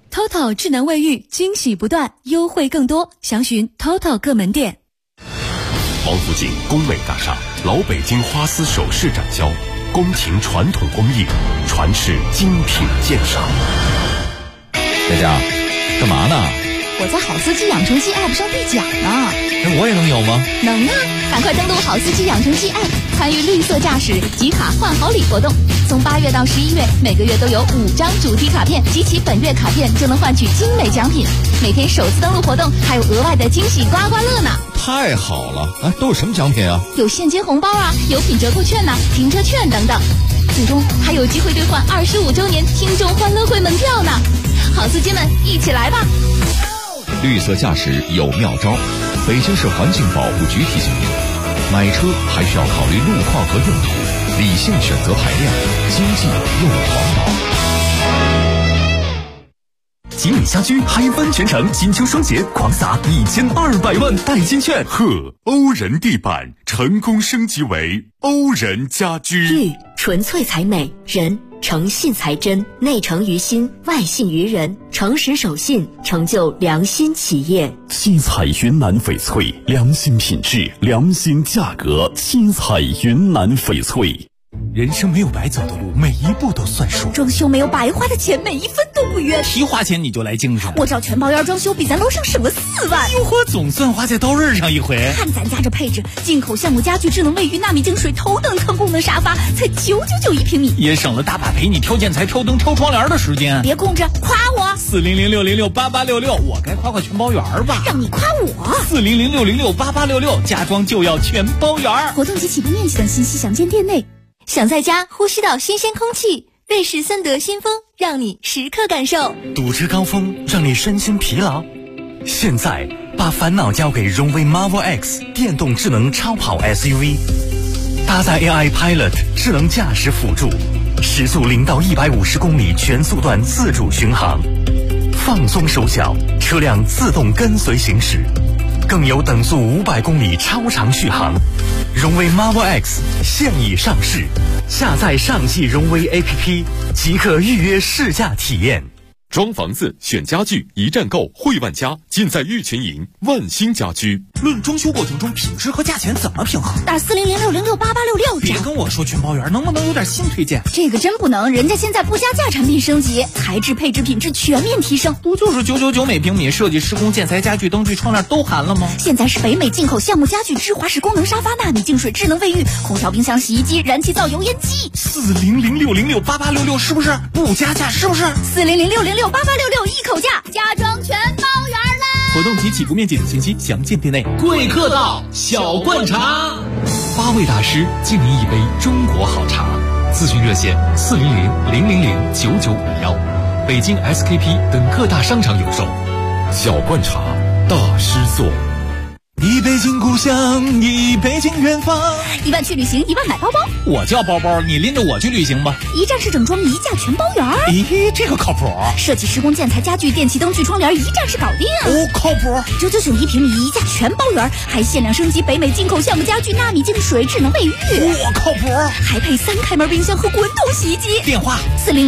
TOTO 智能卫浴，惊喜不断，优惠更多，详询 TOTO 各门店。 王府井工美大厦老北京花丝首饰展销，宫廷传统工艺，传世精品鉴赏。 佳佳，干嘛呢？ 我在好司机养成记 App 上兑奖呢。 我也能有吗？ 能啊！赶快登录好司机养成记 App， 参与绿色驾驶集卡换好礼活动。从8月到11月，每个月都有5张主题卡片，集齐本月卡片就能换取精美奖品。每天首次登录活动还有额外的惊喜刮刮乐呢！ 太好了！都有什么奖品啊？ 有现金红包啊，有品折扣券呐、停车券等等。最终还有机会兑换25周年听众欢乐会门票呢！好司机们，一起来吧！ 绿色驾驶有妙招，北京市环境保护局提醒您：买车还需要考虑路况和用途，理性选择排量，经济又环保。 吉米家居嗨翻全城，金秋双节狂撒1200万代金券。 欧人地板成功升级为欧人家居。 玉纯粹才美，人诚信才真，内诚于心，外信于人，诚实守信，成就良心企业。 七彩云南翡翠，良心品质，良心价格。七彩云南翡翠。 人生没有白走的路，每一步都算数。 装修没有白花的钱，每一分都不冤。 提花钱你就来精神， 我找全包院装修比咱楼上省了4万。 哟呵，总算花在刀刃上一回。 看咱家这配置，进口橡木家具、智能卫浴、纳米净水、头等舱功能沙发，才999一平米， 也省了大把陪你挑建材、挑灯、挑窗帘的时间。 别空着，夸我 ！40060688866，我该夸全包园吧？ 让你夸我 ！40060688866，家装就要全包园。 活动及起步面积等信息详见店内。 想在家呼吸到新鲜空气，瑞士森德新风让你时刻感受。 堵车高峰让你身心疲劳，现在把烦恼交给荣威 Marvel X 电动智能超跑 SUV， 搭载 AI Pilot 智能驾驶辅助，时速0到150公里全速段自主巡航，放松手脚，车辆自动跟随行驶，更有等速500公里超长续航。荣威 Marvel X 现已上市，下载上汽荣威 APP 即可预约试驾体验。 装房子选家具一站购，汇万家，尽在玉泉营万兴家居。 论装修过程中品质和价钱怎么平衡？ 打40060688866。 别跟我说全包园，能不能有点新推荐？ 这个真不能，人家现在不加价产品升级，材质、配置、品质全面提升。 不就是999每平米，设计、施工、建材、家具、灯具、窗帘都含了吗？ 现在是北美进口橡木家具、芝华士功能沙发、纳米净水、智能卫浴、空调、冰箱、洗衣机、燃气灶、油烟机。 40060688866是不是不加价？是不是 40060688866一口价，家装全包园啦！ 活动及起步面积等信息详见店内。 贵客到，小罐茶 ，8位大师敬您一杯中国好茶。咨询热线40000009951，北京 SKP 等各大商场有售。 小罐茶，大师做。 一杯敬故乡，一杯敬远方。 1万去旅行，1万买包包。 我叫包包，你拎着我去旅行吧。 一站式整装，一价全包园。 咦，这个靠谱。 设计、施工、建材、家具、电器、灯具、窗帘，一站式搞定。 哦，靠谱。 999一平米，一价全包园，还限量升级北美进口橡木家具、纳米净水、智能卫浴。 我靠谱。 还配3开门冰箱和滚筒洗衣机。 电话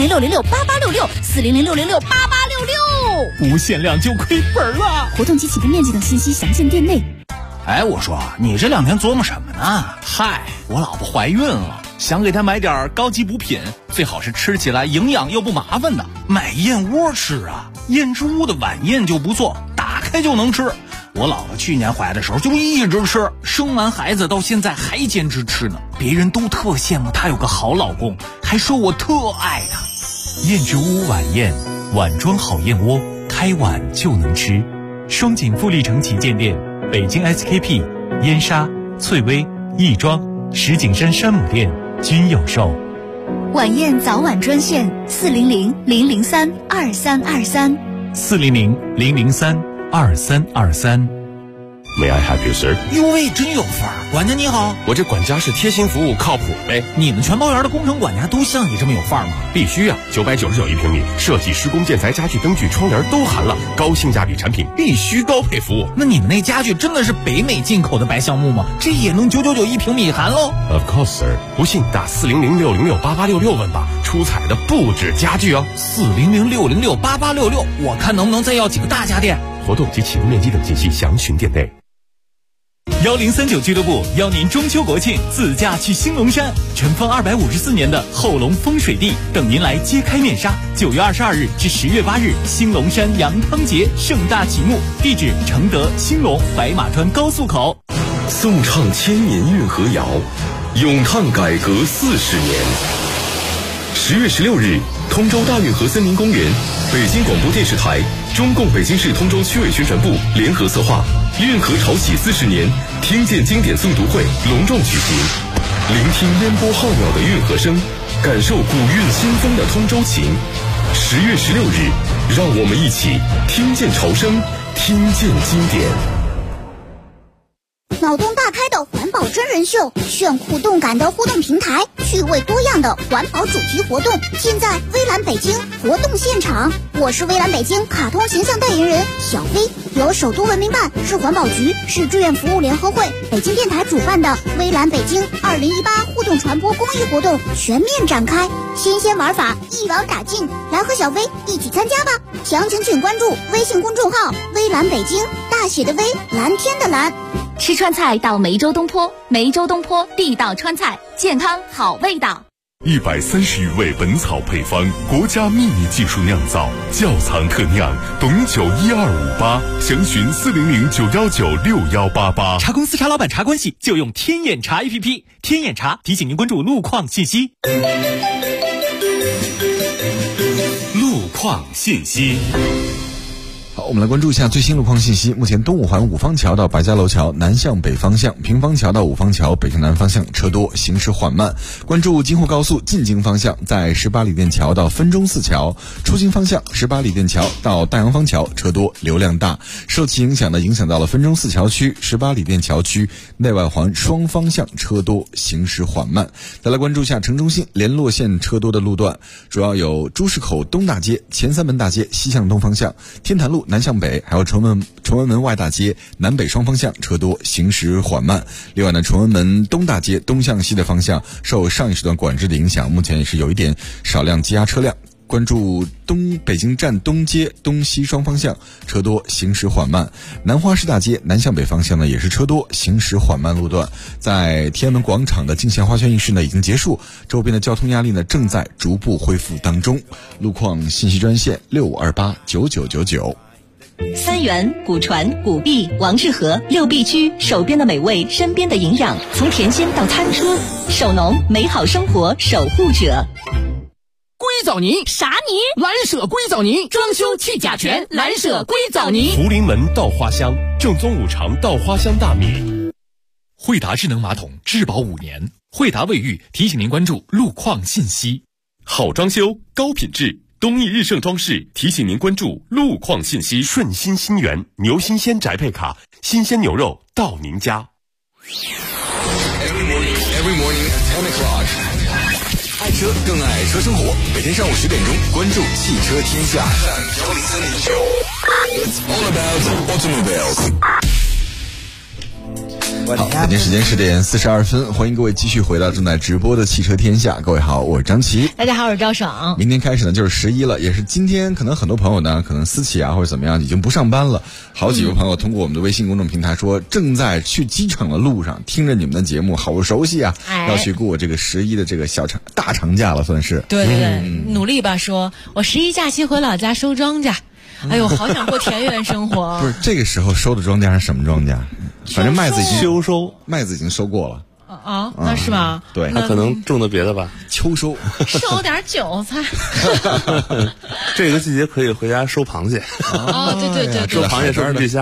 40060688866，40060688866， 无限量就亏本了。 活动及起步面积等信息详见店内。 哎，我说你这2天琢磨什么呢？嗨，我老婆怀孕了，想给她买点高级补品，最好是吃起来营养又不麻烦的。买燕窝吃啊，燕之屋的晚宴就不错，打开就能吃。我老婆去年怀的时候就一直吃，生完孩子到现在还坚持吃呢。别人都特羡慕她有个好老公，还说我特爱她。 燕之屋晚宴，碗装好燕窝，开碗就能吃。双井富力城旗舰店。北京 SKP、燕莎、翠微、亦庄、石景山山姆店均有售。 晚宴早晚专线40000032323，40000032323。 May I help you, sir？ 哟喂，真有范儿！管家你好， 我这管家是贴心服务，靠谱呗。 你们全包园的工程管家都像你这么有范儿吗？ 必须啊！999一平米，设计、施工、建材、家具、灯具、窗帘都含了，高性价比产品，必须高配服务。 那你们那家具真的是北美进口的白橡木吗？这也能999一平米含喽 ？Of course, sir。不信打400-606-8866问吧，出彩的不止家具哦。 400-606-8866，我看能不能再要几个大家电。 活动及启动面积等信息详询店内。 1039俱乐部邀您中秋国庆自驾去兴隆山，尘封254年的后龙风水地等您来揭开面纱。9月22日至10月8日，兴隆山羊汤节盛大启幕，地址承德、兴隆、白马川高速口。 颂唱千年运河谣，咏叹改革40年。10月16日，通州大运河森林公园，北京广播电视台、中共北京市通州区委宣传部联合策划运河潮起40年听见经典诵读会隆重举行，聆听烟波浩渺的运河声，感受古韵新风的通州情。10月16日，让我们一起听见潮声，听见经典。 脑洞大开的环保真人秀，炫酷动感的互动平台，趣味多样的环保主题活动，现在微蓝北京活动现场。我是微蓝北京卡通形象代言人小飞，由首都文明办、市环保局、市志愿服务联合会、北京电台主办的微蓝北京2018互动传播公益活动全面展开，新鲜玩法一网打尽，来和小飞一起参加吧！详情请关注微信公众号微蓝北京，大写的微，蓝天的蓝。 吃川菜到梅州东坡，梅州东坡地道川菜，健康好味道。 130余味本草配方，国家秘密技术酿造，窖藏特酿，董酒1258，详询400-919-6188。 茶公司茶老板茶关系就用天眼茶 APP， 天眼茶提醒您关注路况信息。 路况信息。 好，我们来关注一下最新路况信息。目前东五环五方桥到白家楼桥南向北方向，平方桥到五方桥北向南方向车多，行驶缓慢。关注京沪高速进京方向，在18里店桥到分钟寺桥出京方向，18里店桥到大洋坊桥车多，流量大。受其影响到了分钟寺桥区、18里店桥区内外环双方向车多，行驶缓慢。再来关注一下城中心联络线车多的路段，主要有朱市口东大街、前三门大街西向东方向、天坛路南向北，还有崇文门外大街南北双方向车多，行驶缓慢。另外呢，崇文门东大街东向西的方向受上一时段管制的影响，目前也是有一点少量积压车辆。关注北京站东街东西双方向车多，行驶缓慢。南花市大街南向北方向呢也是车多，行驶缓慢路段。在天安门广场的竞贤花圈仪式呢已经结束，周边的交通压力呢正在逐步恢复当中。路况信息专线65289999。 三元、古传、古碧、王致和6必居，手边的美味，身边的营养，从甜心到餐车，手农美好生活守护者。 硅藻泥啥泥？蓝舍硅藻泥，装修去甲醛，蓝舍硅藻泥。 福临门稻花香，正宗五常稻花香大米。 惠达智能马桶质保5年，惠达卫浴提醒您关注路况信息。 好装修，高品质。东义日盛装饰提醒您关注路况信息。顺心新源牛新鲜宅配卡，新鲜牛肉到您家。 Every morning at 10 o'clock， 爱车更爱车生活。每天上午10点钟，关注汽车天下。It's all about automobiles。 好，北京时间10点42分，欢迎各位继续回到正在直播的汽车天下。各位好，我是张琪。 大家好，我是赵爽。 明天开始呢就是11了，也是今天可能很多朋友呢可能私企啊或者怎么样已经不上班了。好几位朋友通过我们的微信公众平台说，正在去机场的路上听着你们的节目，好熟悉啊，要去过这个11的这个大长假了，算是。 对对对，努力吧，说我11假期回老家收庄稼。哎呦，好想过田园生活。 不是这个时候收的庄稼是什么庄稼？反正麦子已经秋收， 麦子已经收过了。 那是吗？ 对， 他可能种的别的吧。 秋收， 收点韭菜。 这个季节可以回家收螃蟹。 哦，对， 收螃蟹收巨虾了。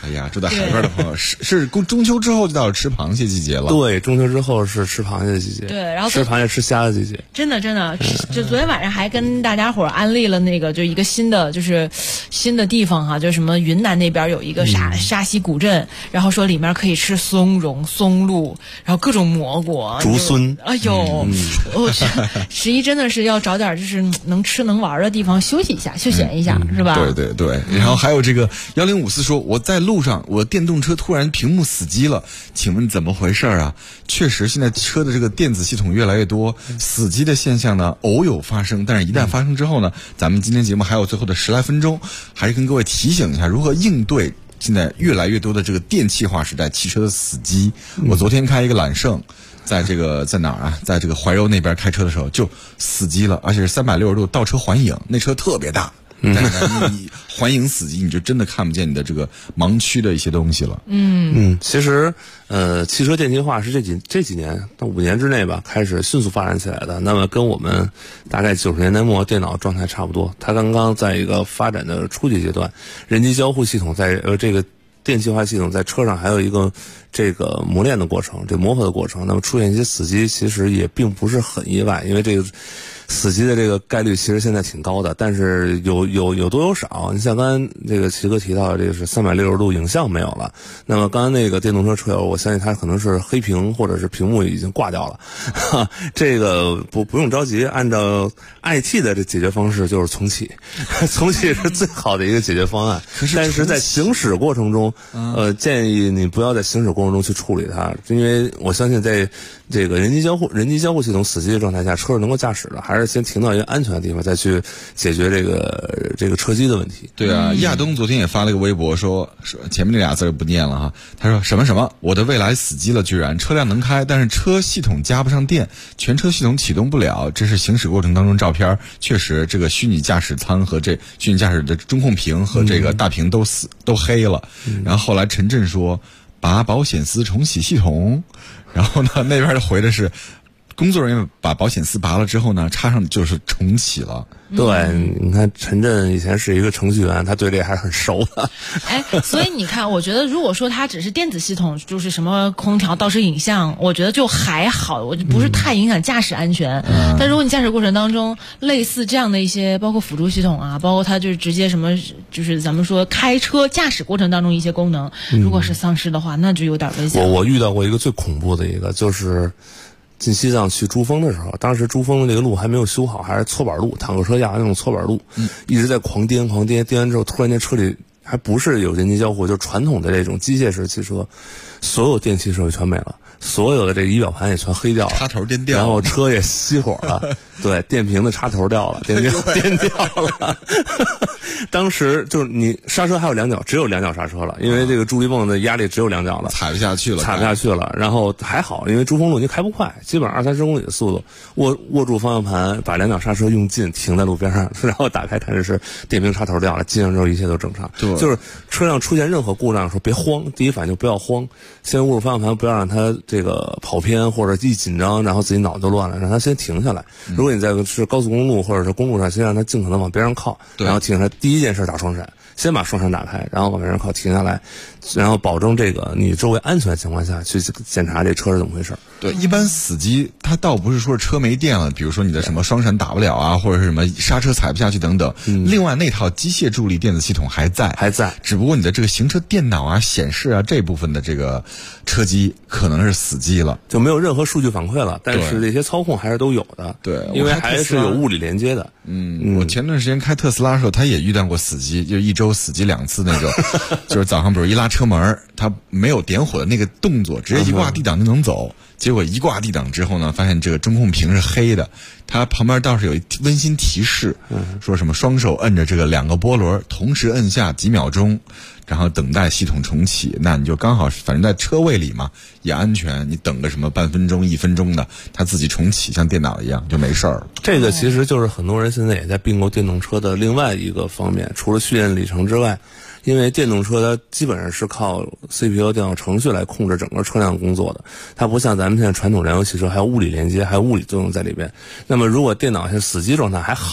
哎呀，住在海边的朋友是中秋之后就到了吃螃蟹季节了。 对，中秋之后是吃螃蟹的季节。 对，然后吃螃蟹吃虾的季节。 真的，就昨天晚上还跟大家伙安利了那个就一个新的地方哈，就是什么云南那边有一个沙溪古镇，然后说里面可以吃松茸、松露，然后各种蘑菇、 竹荪。 哎呦，十一真的是要找点就是能吃能玩的地方休息一下、休闲一下，是吧？ 对。然后还有这个1054说，我在路上，我电动车突然屏幕死机了，请问怎么回事啊？确实，现在车的这个电子系统越来越多，死机的现象呢偶有发生，但是一旦发生之后呢，咱们今天节目还有最后的10来分钟，还是跟各位提醒一下如何应对现在越来越多的这个电气化时代汽车的死机。我昨天开一个揽胜，在哪儿啊？在这个怀柔那边开车的时候就死机了，而且是360度倒车环影，那车特别大。但是你环影死机，你就真的看不见你的这个盲区的一些东西了。 其实汽车电气化是这几年5年之内吧开始迅速发展起来的。那么跟我们大概90年代末电脑状态差不多，它刚刚在一个发展的初级阶段，人机交互系统在这个电气化系统在车上还有一个这个磨练的过程，这磨合的过程。那么出现一些死机，其实也并不是很意外，因为这个死机的这个概率其实现在挺高的，但是有多有少。你像刚刚这个齐哥提到的，这个是360度影像没有了。那么刚刚那个电动车车友，我相信他可能是黑屏或者是屏幕已经挂掉了。这个不用着急，按照 IT 的这解决方式就是重启，重启是最好的一个解决方案。但是在行驶过程中，建议你不要在行驶过程中去处理它，因为我相信在这个人机交互系统死机的状态下，车是能够驾驶的，还是先停到一个安全的地方，再去解决这个车机的问题。 对啊，亚东昨天也发了个微博说前面那俩字不念了哈，他说什么我的未来死机了，居然车辆能开，但是车系统加不上电，全车系统启动不了。这是行驶过程当中照片，确实这个虚拟驾驶舱和这虚拟驾驶的中控屏和这个大屏都黑了。然后后来陈震说把保险丝重启系统，然后呢那边回的是工作人员把保险丝拔了之后呢，插上就是重启了。 对，你看陈震以前是一个程序员，他对这还是很熟的。 所以你看，我觉得如果说它只是电子系统，就是什么空调、倒车影像，我觉得就还好，我就不是太影响驾驶安全。但如果你驾驶过程当中类似这样的一些，包括辅助系统啊，包括它就是直接什么，就是咱们说开车驾驶过程当中一些功能，如果是丧失的话，那就有点危险。 我遇到过一个最恐怖的一个，就是进西藏去珠峰的时候，当时珠峰的这个路还没有修好，还是搓板路，坦克车压的那种搓板路，一直在狂颠完之后，突然间车里还不是有人机交互，就是传统的这种机械式汽车，所有电气设备全没了，所有的这个仪表盘也全黑掉了， 插头颠掉了， 然后车也熄火了，对，电瓶的插头掉了，电瓶颠掉了。当时就是你刹车还有两脚，只有两脚刹车了，因为这个助力泵的压力只有两脚了， 踩不下去了。 然后还好，因为珠峰路你开不快，基本上20-30公里的速度，握住方向盘，把两脚刹车用尽，停在路边上，然后打开看是电瓶插头掉了，系上之后一切都正常。 对， 就是车辆出现任何故障的时候别慌，第一反应就不要慌，先握住方向盘，不要让它这个跑偏或者一紧张，然后自己脑子就乱了，让它先停下来。如果你在是高速公路或者是公路上，先让它尽可能往边上靠，然后停下来，第一件事打双闪，先把双闪打开，然后往边上靠，停下来，然后保证这个你周围安全的情况下去检查这车是怎么回事。 对，一般死机它倒不是说车没电了，比如说你的什么双闪打不了啊，或者是什么刹车踩不下去等等，另外那套机械助力电子系统还在，只不过你的这个行车电脑啊、显示啊这部分的这个车机可能是死机了， 就没有任何数据反馈了，但是这些操控还是都有的。 对， 因为还是有物理连接的。 我前段时间开特斯拉的时候，他也遇到过死机，就一周死机2次那种，就是早上比如一拉车门，他没有点火的那个动作，直接一挂 D 档就能走。结果一挂 D 档之后呢，发现这个中控屏是黑的，它旁边倒是有温馨提示，说什么双手摁着这个2个波轮，同时摁下几秒钟，然后等待系统重启。那你就刚好反正在车位里嘛，也安全，你等个什么半分钟、1分钟的，它自己重启，像电脑一样就没事儿了。 这个其实就是很多人现在也在并购电动车的另外一个方面，除了训练里程之外。因为电动车它基本上是靠 CPU 电脑程序来控制整个车辆工作的，它不像咱们现在传统燃油汽车还有物理连接，还有物理作用在里边。那么如果电脑是死机状态还好，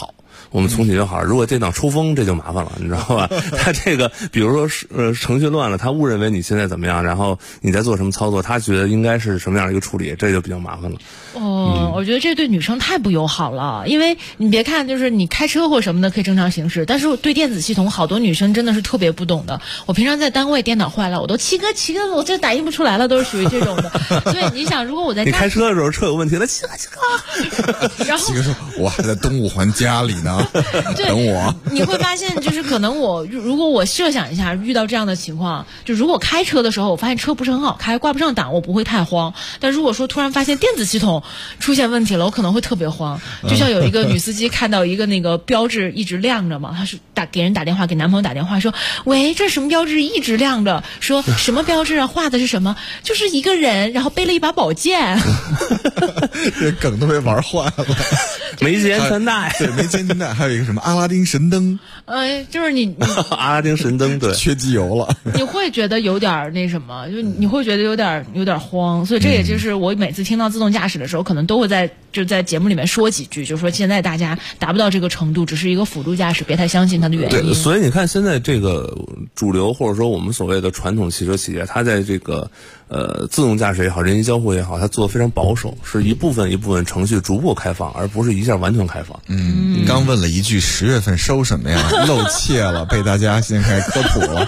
我们重启就好。如果电脑抽风，这就麻烦了，你知道吧？它这个比如说程序乱了，它误认为你现在怎么样，然后你在做什么操作，它觉得应该是什么样的一个处理，这就比较麻烦了。 我觉得这对女生太不友好了，因为你别看就是你开车或什么的可以正常行驶，但是对电子系统好多女生真的是特别不懂的。我平常在单位电脑坏了，我都七哥，我这打印不出来了，都是属于这种的。所以你想，如果我在你开车的时候车有问题了，七哥， 然后七哥说我还在东五环家里呢，等我。 你会发现，就是可能如果我设想一下遇到这样的情况，就如果开车的时候我发现车不是很好开，挂不上档，我不会太慌。但如果说突然发现电子系统出现问题了，我可能会特别慌。就像有一个女司机看到一个那个标志一直亮着嘛，她是给人打电话，给男朋友打电话说，喂，这什么标志一直亮着？说什么标志啊？画的是什么？就是一个人，然后背了一把宝剑。 这梗都被玩坏了。 没系安全带， 对，没系安全带，还有一个什么阿拉丁神灯。 就是你阿拉丁神灯，对， 缺机油了。 你会觉得有点那什么，就你会觉得有点慌，所以这也就是我每次听到自动驾驶的时候，可能都会在节目里面说几句，就是说现在大家达不到这个程度，只是一个辅助驾驶，别太相信它的原因。 对，所以你看现在这个主流或者说我们所谓的传统汽车企业，它在这个自动驾驶也好，人机交互也好，它做得非常保守，是一部分程序逐步开放，而不是一下完全开放。 刚问了一句10月份收什么呀？露怯了，被大家现在开始科普了。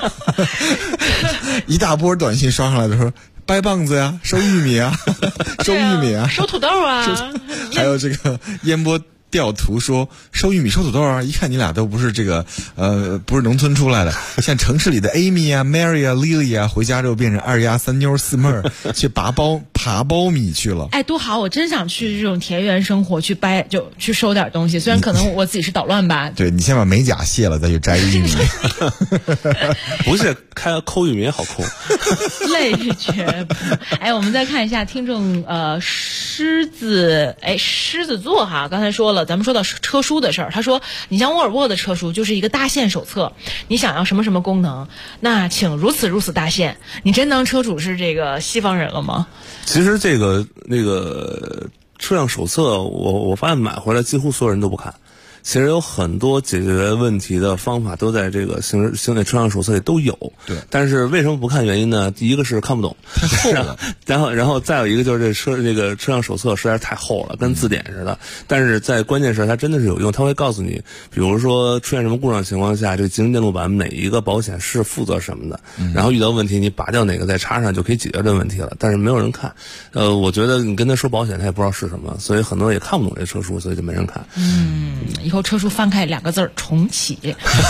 一大波短信刷上来的时候，掰棒子呀，收玉米啊，收玉米啊， 收土豆啊， 还有这个烟波调图说收玉米收土豆啊，一看你俩都不是这个不是农村出来的，像城市里的 Amy 啊 Mary 啊 Lily 啊，回家之后变成2丫3妞4妹儿去爬苞米去了。 哎，多好！我真想去这种田园生活去去收点东西，虽然可能我自己是捣乱吧。 对，你先把美甲卸了再去摘玉米。 不是抠玉米也好抠。 累绝。哎，我们再看一下听众狮子座哈，刚才说了，咱们说到车书的事儿，他说你像沃尔沃的车书就是一个大线手册，你想要什么什么功能，那请如此大线。你真当车主是这个西方人了吗？ 其实那个车辆手册，我发现买回来几乎所有人都不看。其实有很多解决问题的方法都在这个行车辆手册里都有。 对， 但是为什么不看原因呢？第一个是看不懂， 太厚了。 然后再有一个就是这个车辆手册实在是太厚了，跟字典似的。但是在关键时它真的是有用，它会告诉你，比如说出现什么故障情况下，这个集成电路板哪一个保险是负责什么的，然后遇到问题你拔掉哪个再插上就可以解决这个问题了。但是没有人看，我觉得你跟他说保险他也不知道是什么，所以很多人也看不懂这车书，所以就没人看。 以后车书翻开2个字重启。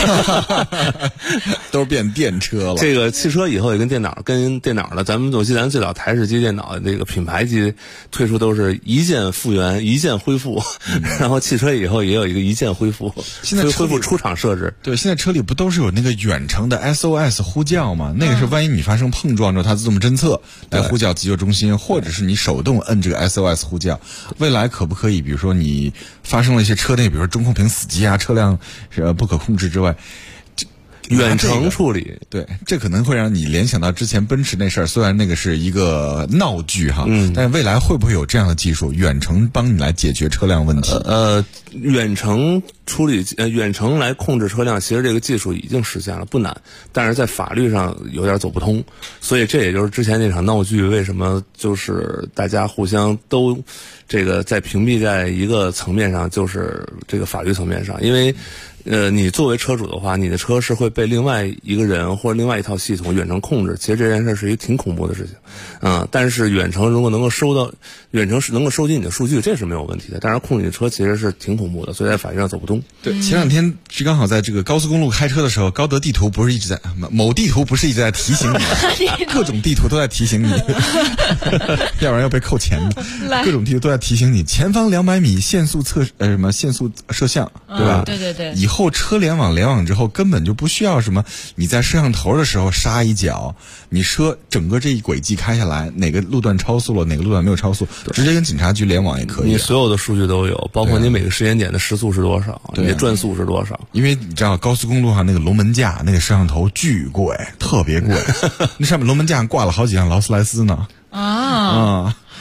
都变电车了。 这个汽车以后也跟电脑了，我记得咱最早台式机电脑这个品牌机推出都是一键复原一键恢复，然后汽车以后也有一个一键恢复， 现在恢复出厂设置。 对，现在车里不都是有那个远程的 SOS 呼叫吗？那个是万一你发生碰撞之后它自动侦测来呼叫急救中心，或者是你手动摁这个 SOS 呼叫。未来可不可以比如说你发生了一些车内比如说中控屏死机啊，车辆是不可控制之外， 远程处理， 对，这可能会让你联想到之前奔驰那事儿，虽然那个是一个闹剧哈，但是未来会不会有这样的技术，远程帮你来解决车辆问题？ 远程处理，远程来控制车辆，其实这个技术已经实现了，不难，但是在法律上有点走不通，所以这也就是之前那场闹剧为什么就是大家互相都这个在屏蔽在一个层面上，就是这个法律层面上，因为你作为车主的话，你的车是会被另外一个人或者另外一套系统远程控制。其实这件事是一个挺恐怖的事情，但是远程如果能够能够收集你的数据，这是没有问题的。但是控制你的车其实是挺恐怖的，所以在法律上走不通。 对，前两天是刚好在这个高速公路开车的时候，高德地图不是一直在某地图不是一直在提醒你，各种地图都在提醒你，要不然要被扣钱的。各种地图都在提醒你，前方200米限速限速摄像，对吧？ 对对对。 以后车联网之后根本就不需要什么你在摄像头的时候刹一脚，你车整个这一轨迹开下来，哪个路段超速了，哪个路段没有超速，直接跟警察局联网也可以。 你所有的数据都有，包括你每个时间点的时速是多少，你的转速是多少。 因为你知道高速公路上那个龙门架那个摄像头巨贵，特别贵，那上面龙门架上挂了好几辆劳斯莱斯呢。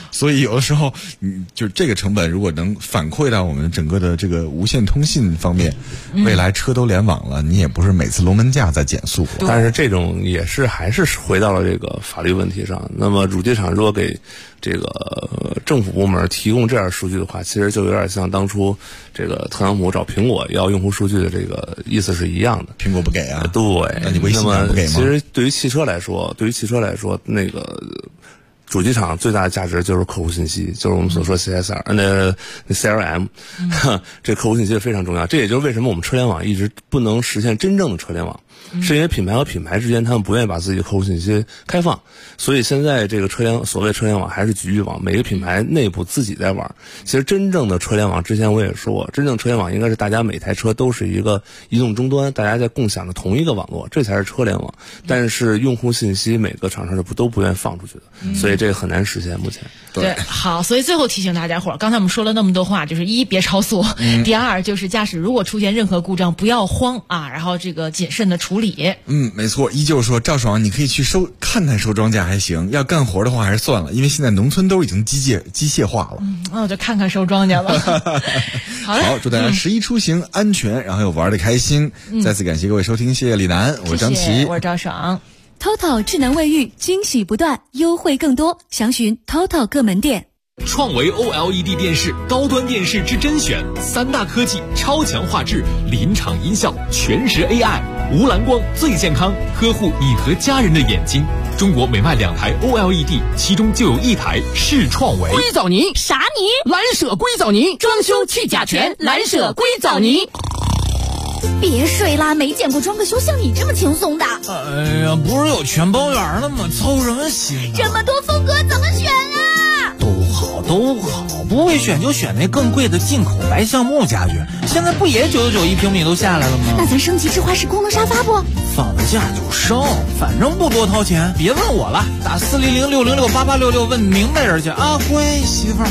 所以有的时候，就这个成本如果能反馈到我们整个的这个无线通信方面，未来车都联网了，你也不是每次龙门架在减速。 但是这种也是还是回到了这个法律问题上。那么主机厂如果给这个政府部门提供这样数据的话，其实就有点像当初这个特朗普找苹果要用户数据的这个意思是一样的。 苹果不给啊？ 对， 那你微信不给吗？ 其实对于汽车来说，那个主机厂最大的价值就是客户信息，就是我们所说 CSR， 那 CRM，这客户信息是非常重要。这也就是为什么我们车联网一直不能实现真正的车联网，是因为品牌和品牌之间他们不愿意把自己的客户信息开放，所以现在这个所谓车联网还是局域网，每个品牌内部自己在玩。其实真正的车联网，之前我也说过，真正车联网应该是大家每台车都是一个移动终端，大家在共享的同一个网络，这才是车联网。但是用户信息每个厂商都不愿意放出去的，所以这个很难实现。目前对，好，所以最后提醒大家伙儿，刚才我们说了那么多话，就是一别超速，第二就是驾驶如果出现任何故障不要慌啊，然后这个谨慎的处理。 没错，依旧说赵爽，你可以去看收庄稼还行，要干活的话还是算了，因为现在农村都已经机械化了。 那我就看看收庄稼了。 好，祝大家十一出行安全，然后又玩得开心。再次感谢各位收听，谢谢李楠，我是张琪， 我是赵爽。 TOTO 智能卫浴，惊喜不断，优惠更多，详询 TOTO 各门店。 创维 OLED 电视，高端电视之甄选，3大科技，超强画质，临场音效，全时 AI， 无蓝光最健康，呵护你和家人的眼睛。中国每卖2台 OLED， 其中就有1台是创维。 硅藻泥啥泥？ 蓝舍硅藻泥，装修去甲醛，蓝舍硅藻泥。 别睡啦，没见过装个修像你这么轻松的。 哎呀，不是有全包圆了吗？操什么心啊？ 这么多风格怎么选啊？ 都好，不会选就选那更贵的进口白橡木家具。现在不也999一平米都下来了吗？ 那咱升级智画式功能沙发不？ 放了假就升，反正不多掏钱。别问我了，打400-606-8866问明白人去啊，乖媳妇儿。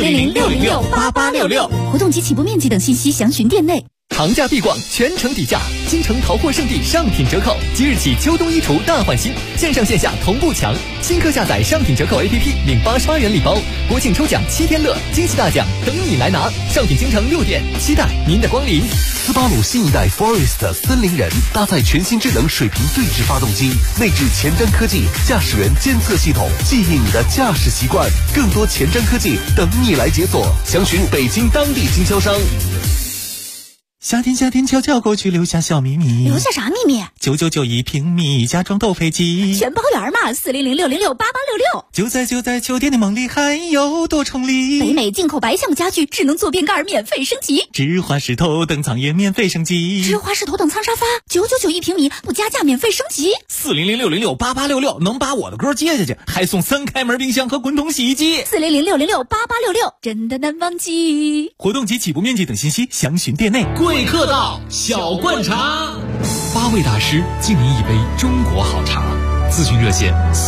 400-606-8866，活动及起步面积等信息详询店内。 行价必逛，全程底价，京城淘货圣地上品折扣，即日起秋冬衣橱大换新，线上线下同步抢。新客下载上品折扣 APP 领88元礼包，国庆抽奖7天乐，惊喜大奖等你来拿。上品京城6店，期待您的光临。 斯巴鲁新一代 Forest 森林人搭载全新智能水平对置发动机，内置前瞻科技驾驶员监测系统，记忆你的驾驶习惯。更多前瞻科技等你来解锁，详询北京当地经销商。 夏天悄悄过去，留下小秘密。 留下啥秘密 ？999一平米，家装斗飞机， 全包圆嘛！400-606-8866。 就在秋天的梦里，还有多重礼。 北美进口白橡木家具，智能坐便盖免费升级， 智华式头等舱也免费升级， 智华式头等舱沙发999一平米，不加价免费升级。 400-606-8866能把我的歌接下去，还送3开门冰箱和滚筒洗衣机。 400-606-8866，真的难忘记。 活动及起步面积等信息详询店内。 贵客到，小灌茶 ，8位大师敬您一杯中国好茶。咨询热线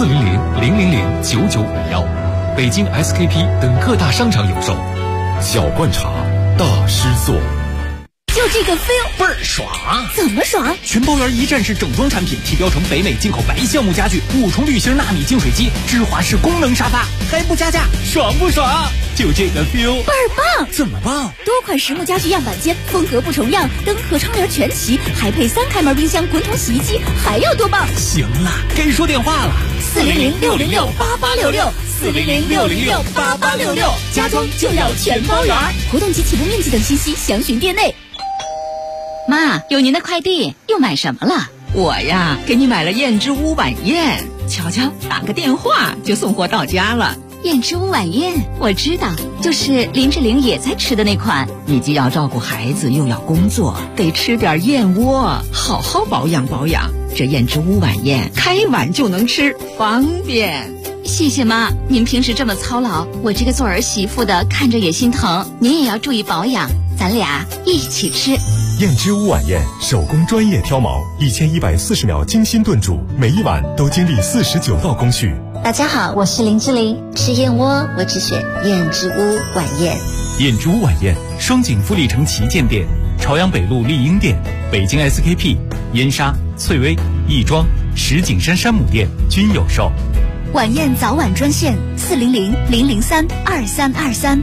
400-000-9951，北京 SKP 等各大商场有售。 小灌茶，大师做。 就这个 feel 倍儿爽！ 怎么爽？ 全包圆一站式整装产品，提标成北美进口白橡木家具，5重滤芯纳米净水机，智华式功能沙发，还不加价，爽不爽？就这个 feel 倍儿棒！ 怎么棒？ 多款实木家具样板间，风格不重样，灯和窗帘全齐，还配3开门冰箱、滚筒洗衣机，还要多棒？ 行了，该说电话了。 400-606-8866，400-606-8866，家装就要全包圆。活动及起步面积等信息详询店内。 妈，有您的快递，又买什么了？ 我呀，给你买了燕之屋晚宴，瞧瞧，打个电话就送货到家了。 燕之屋晚宴，我知道，就是林志玲也在吃的那款。 你既要照顾孩子，又要工作，得吃点燕窝，好好保养保养。这燕之屋晚宴，开碗就能吃，方便。 谢谢妈，您平时这么操劳，我这个做儿媳妇的看着也心疼。您也要注意保养，咱俩一起吃。 燕之屋晚宴，手工专业挑毛，1140秒精心炖煮，每一碗都经历49道工序。 大家好，我是林志玲，吃燕窝我只选燕之屋晚宴。 燕之屋晚宴，双井富力城旗舰店、朝阳北路丽婴店、北京 SKP、燕莎、翠微、亦庄、石景山山姆店均有售。 晚宴早晚专线400-003-2323。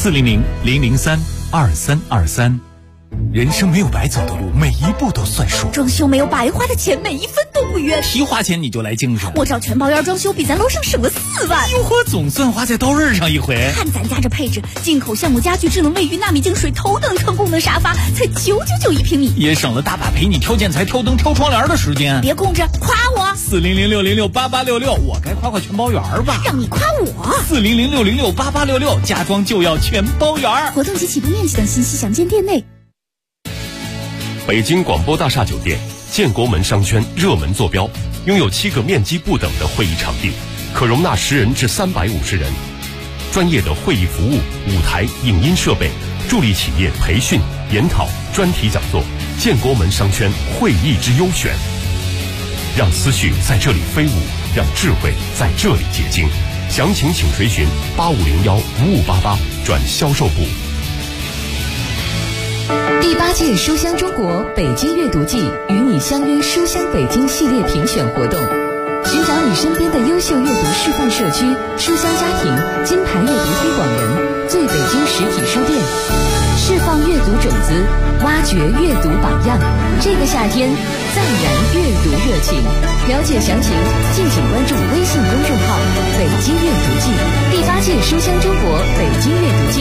400-003-2323。人生没有白走的路，每一步都算数。 装修没有白花的钱，每一分都不冤。 提花钱你就来精神， 我找全包院装修比咱楼上省了4万。 哟呵，总算花在刀刃上一回。 看咱家这配置，进口橡木家具、智能卫浴、纳米净水、头等舱功能沙发，才999一平米， 也省了大把陪你挑建材、挑灯、挑窗帘的时间。 别空着，夸我。 400-606-8866，我该夸全包园吧？ 让你夸我。 400-606-8866，家装就要全包园。 活动及起步面积等信息详见店内。 北京广播大厦酒店建国门商圈热门坐标，拥有7个面积不等的会议场地，可容纳10人至350人。专业的会议服务、舞台、影音设备，助力企业培训、研讨、专题讲座。建国门商圈会议之优选，让思绪在这里飞舞，让智慧在这里结晶。详情请垂询8501-5588转销售部。 第8届书香中国北京阅读季与你相约书香北京系列评选活动，寻找你身边的优秀阅读示范社区、书香家庭、金牌阅读推广人、最北京实体书店，释放阅读种子，挖掘阅读榜样。这个夏天再燃阅读热情。了解详情，敬请关注微信公众号“北京阅读季”。第8届书香中国北京阅读季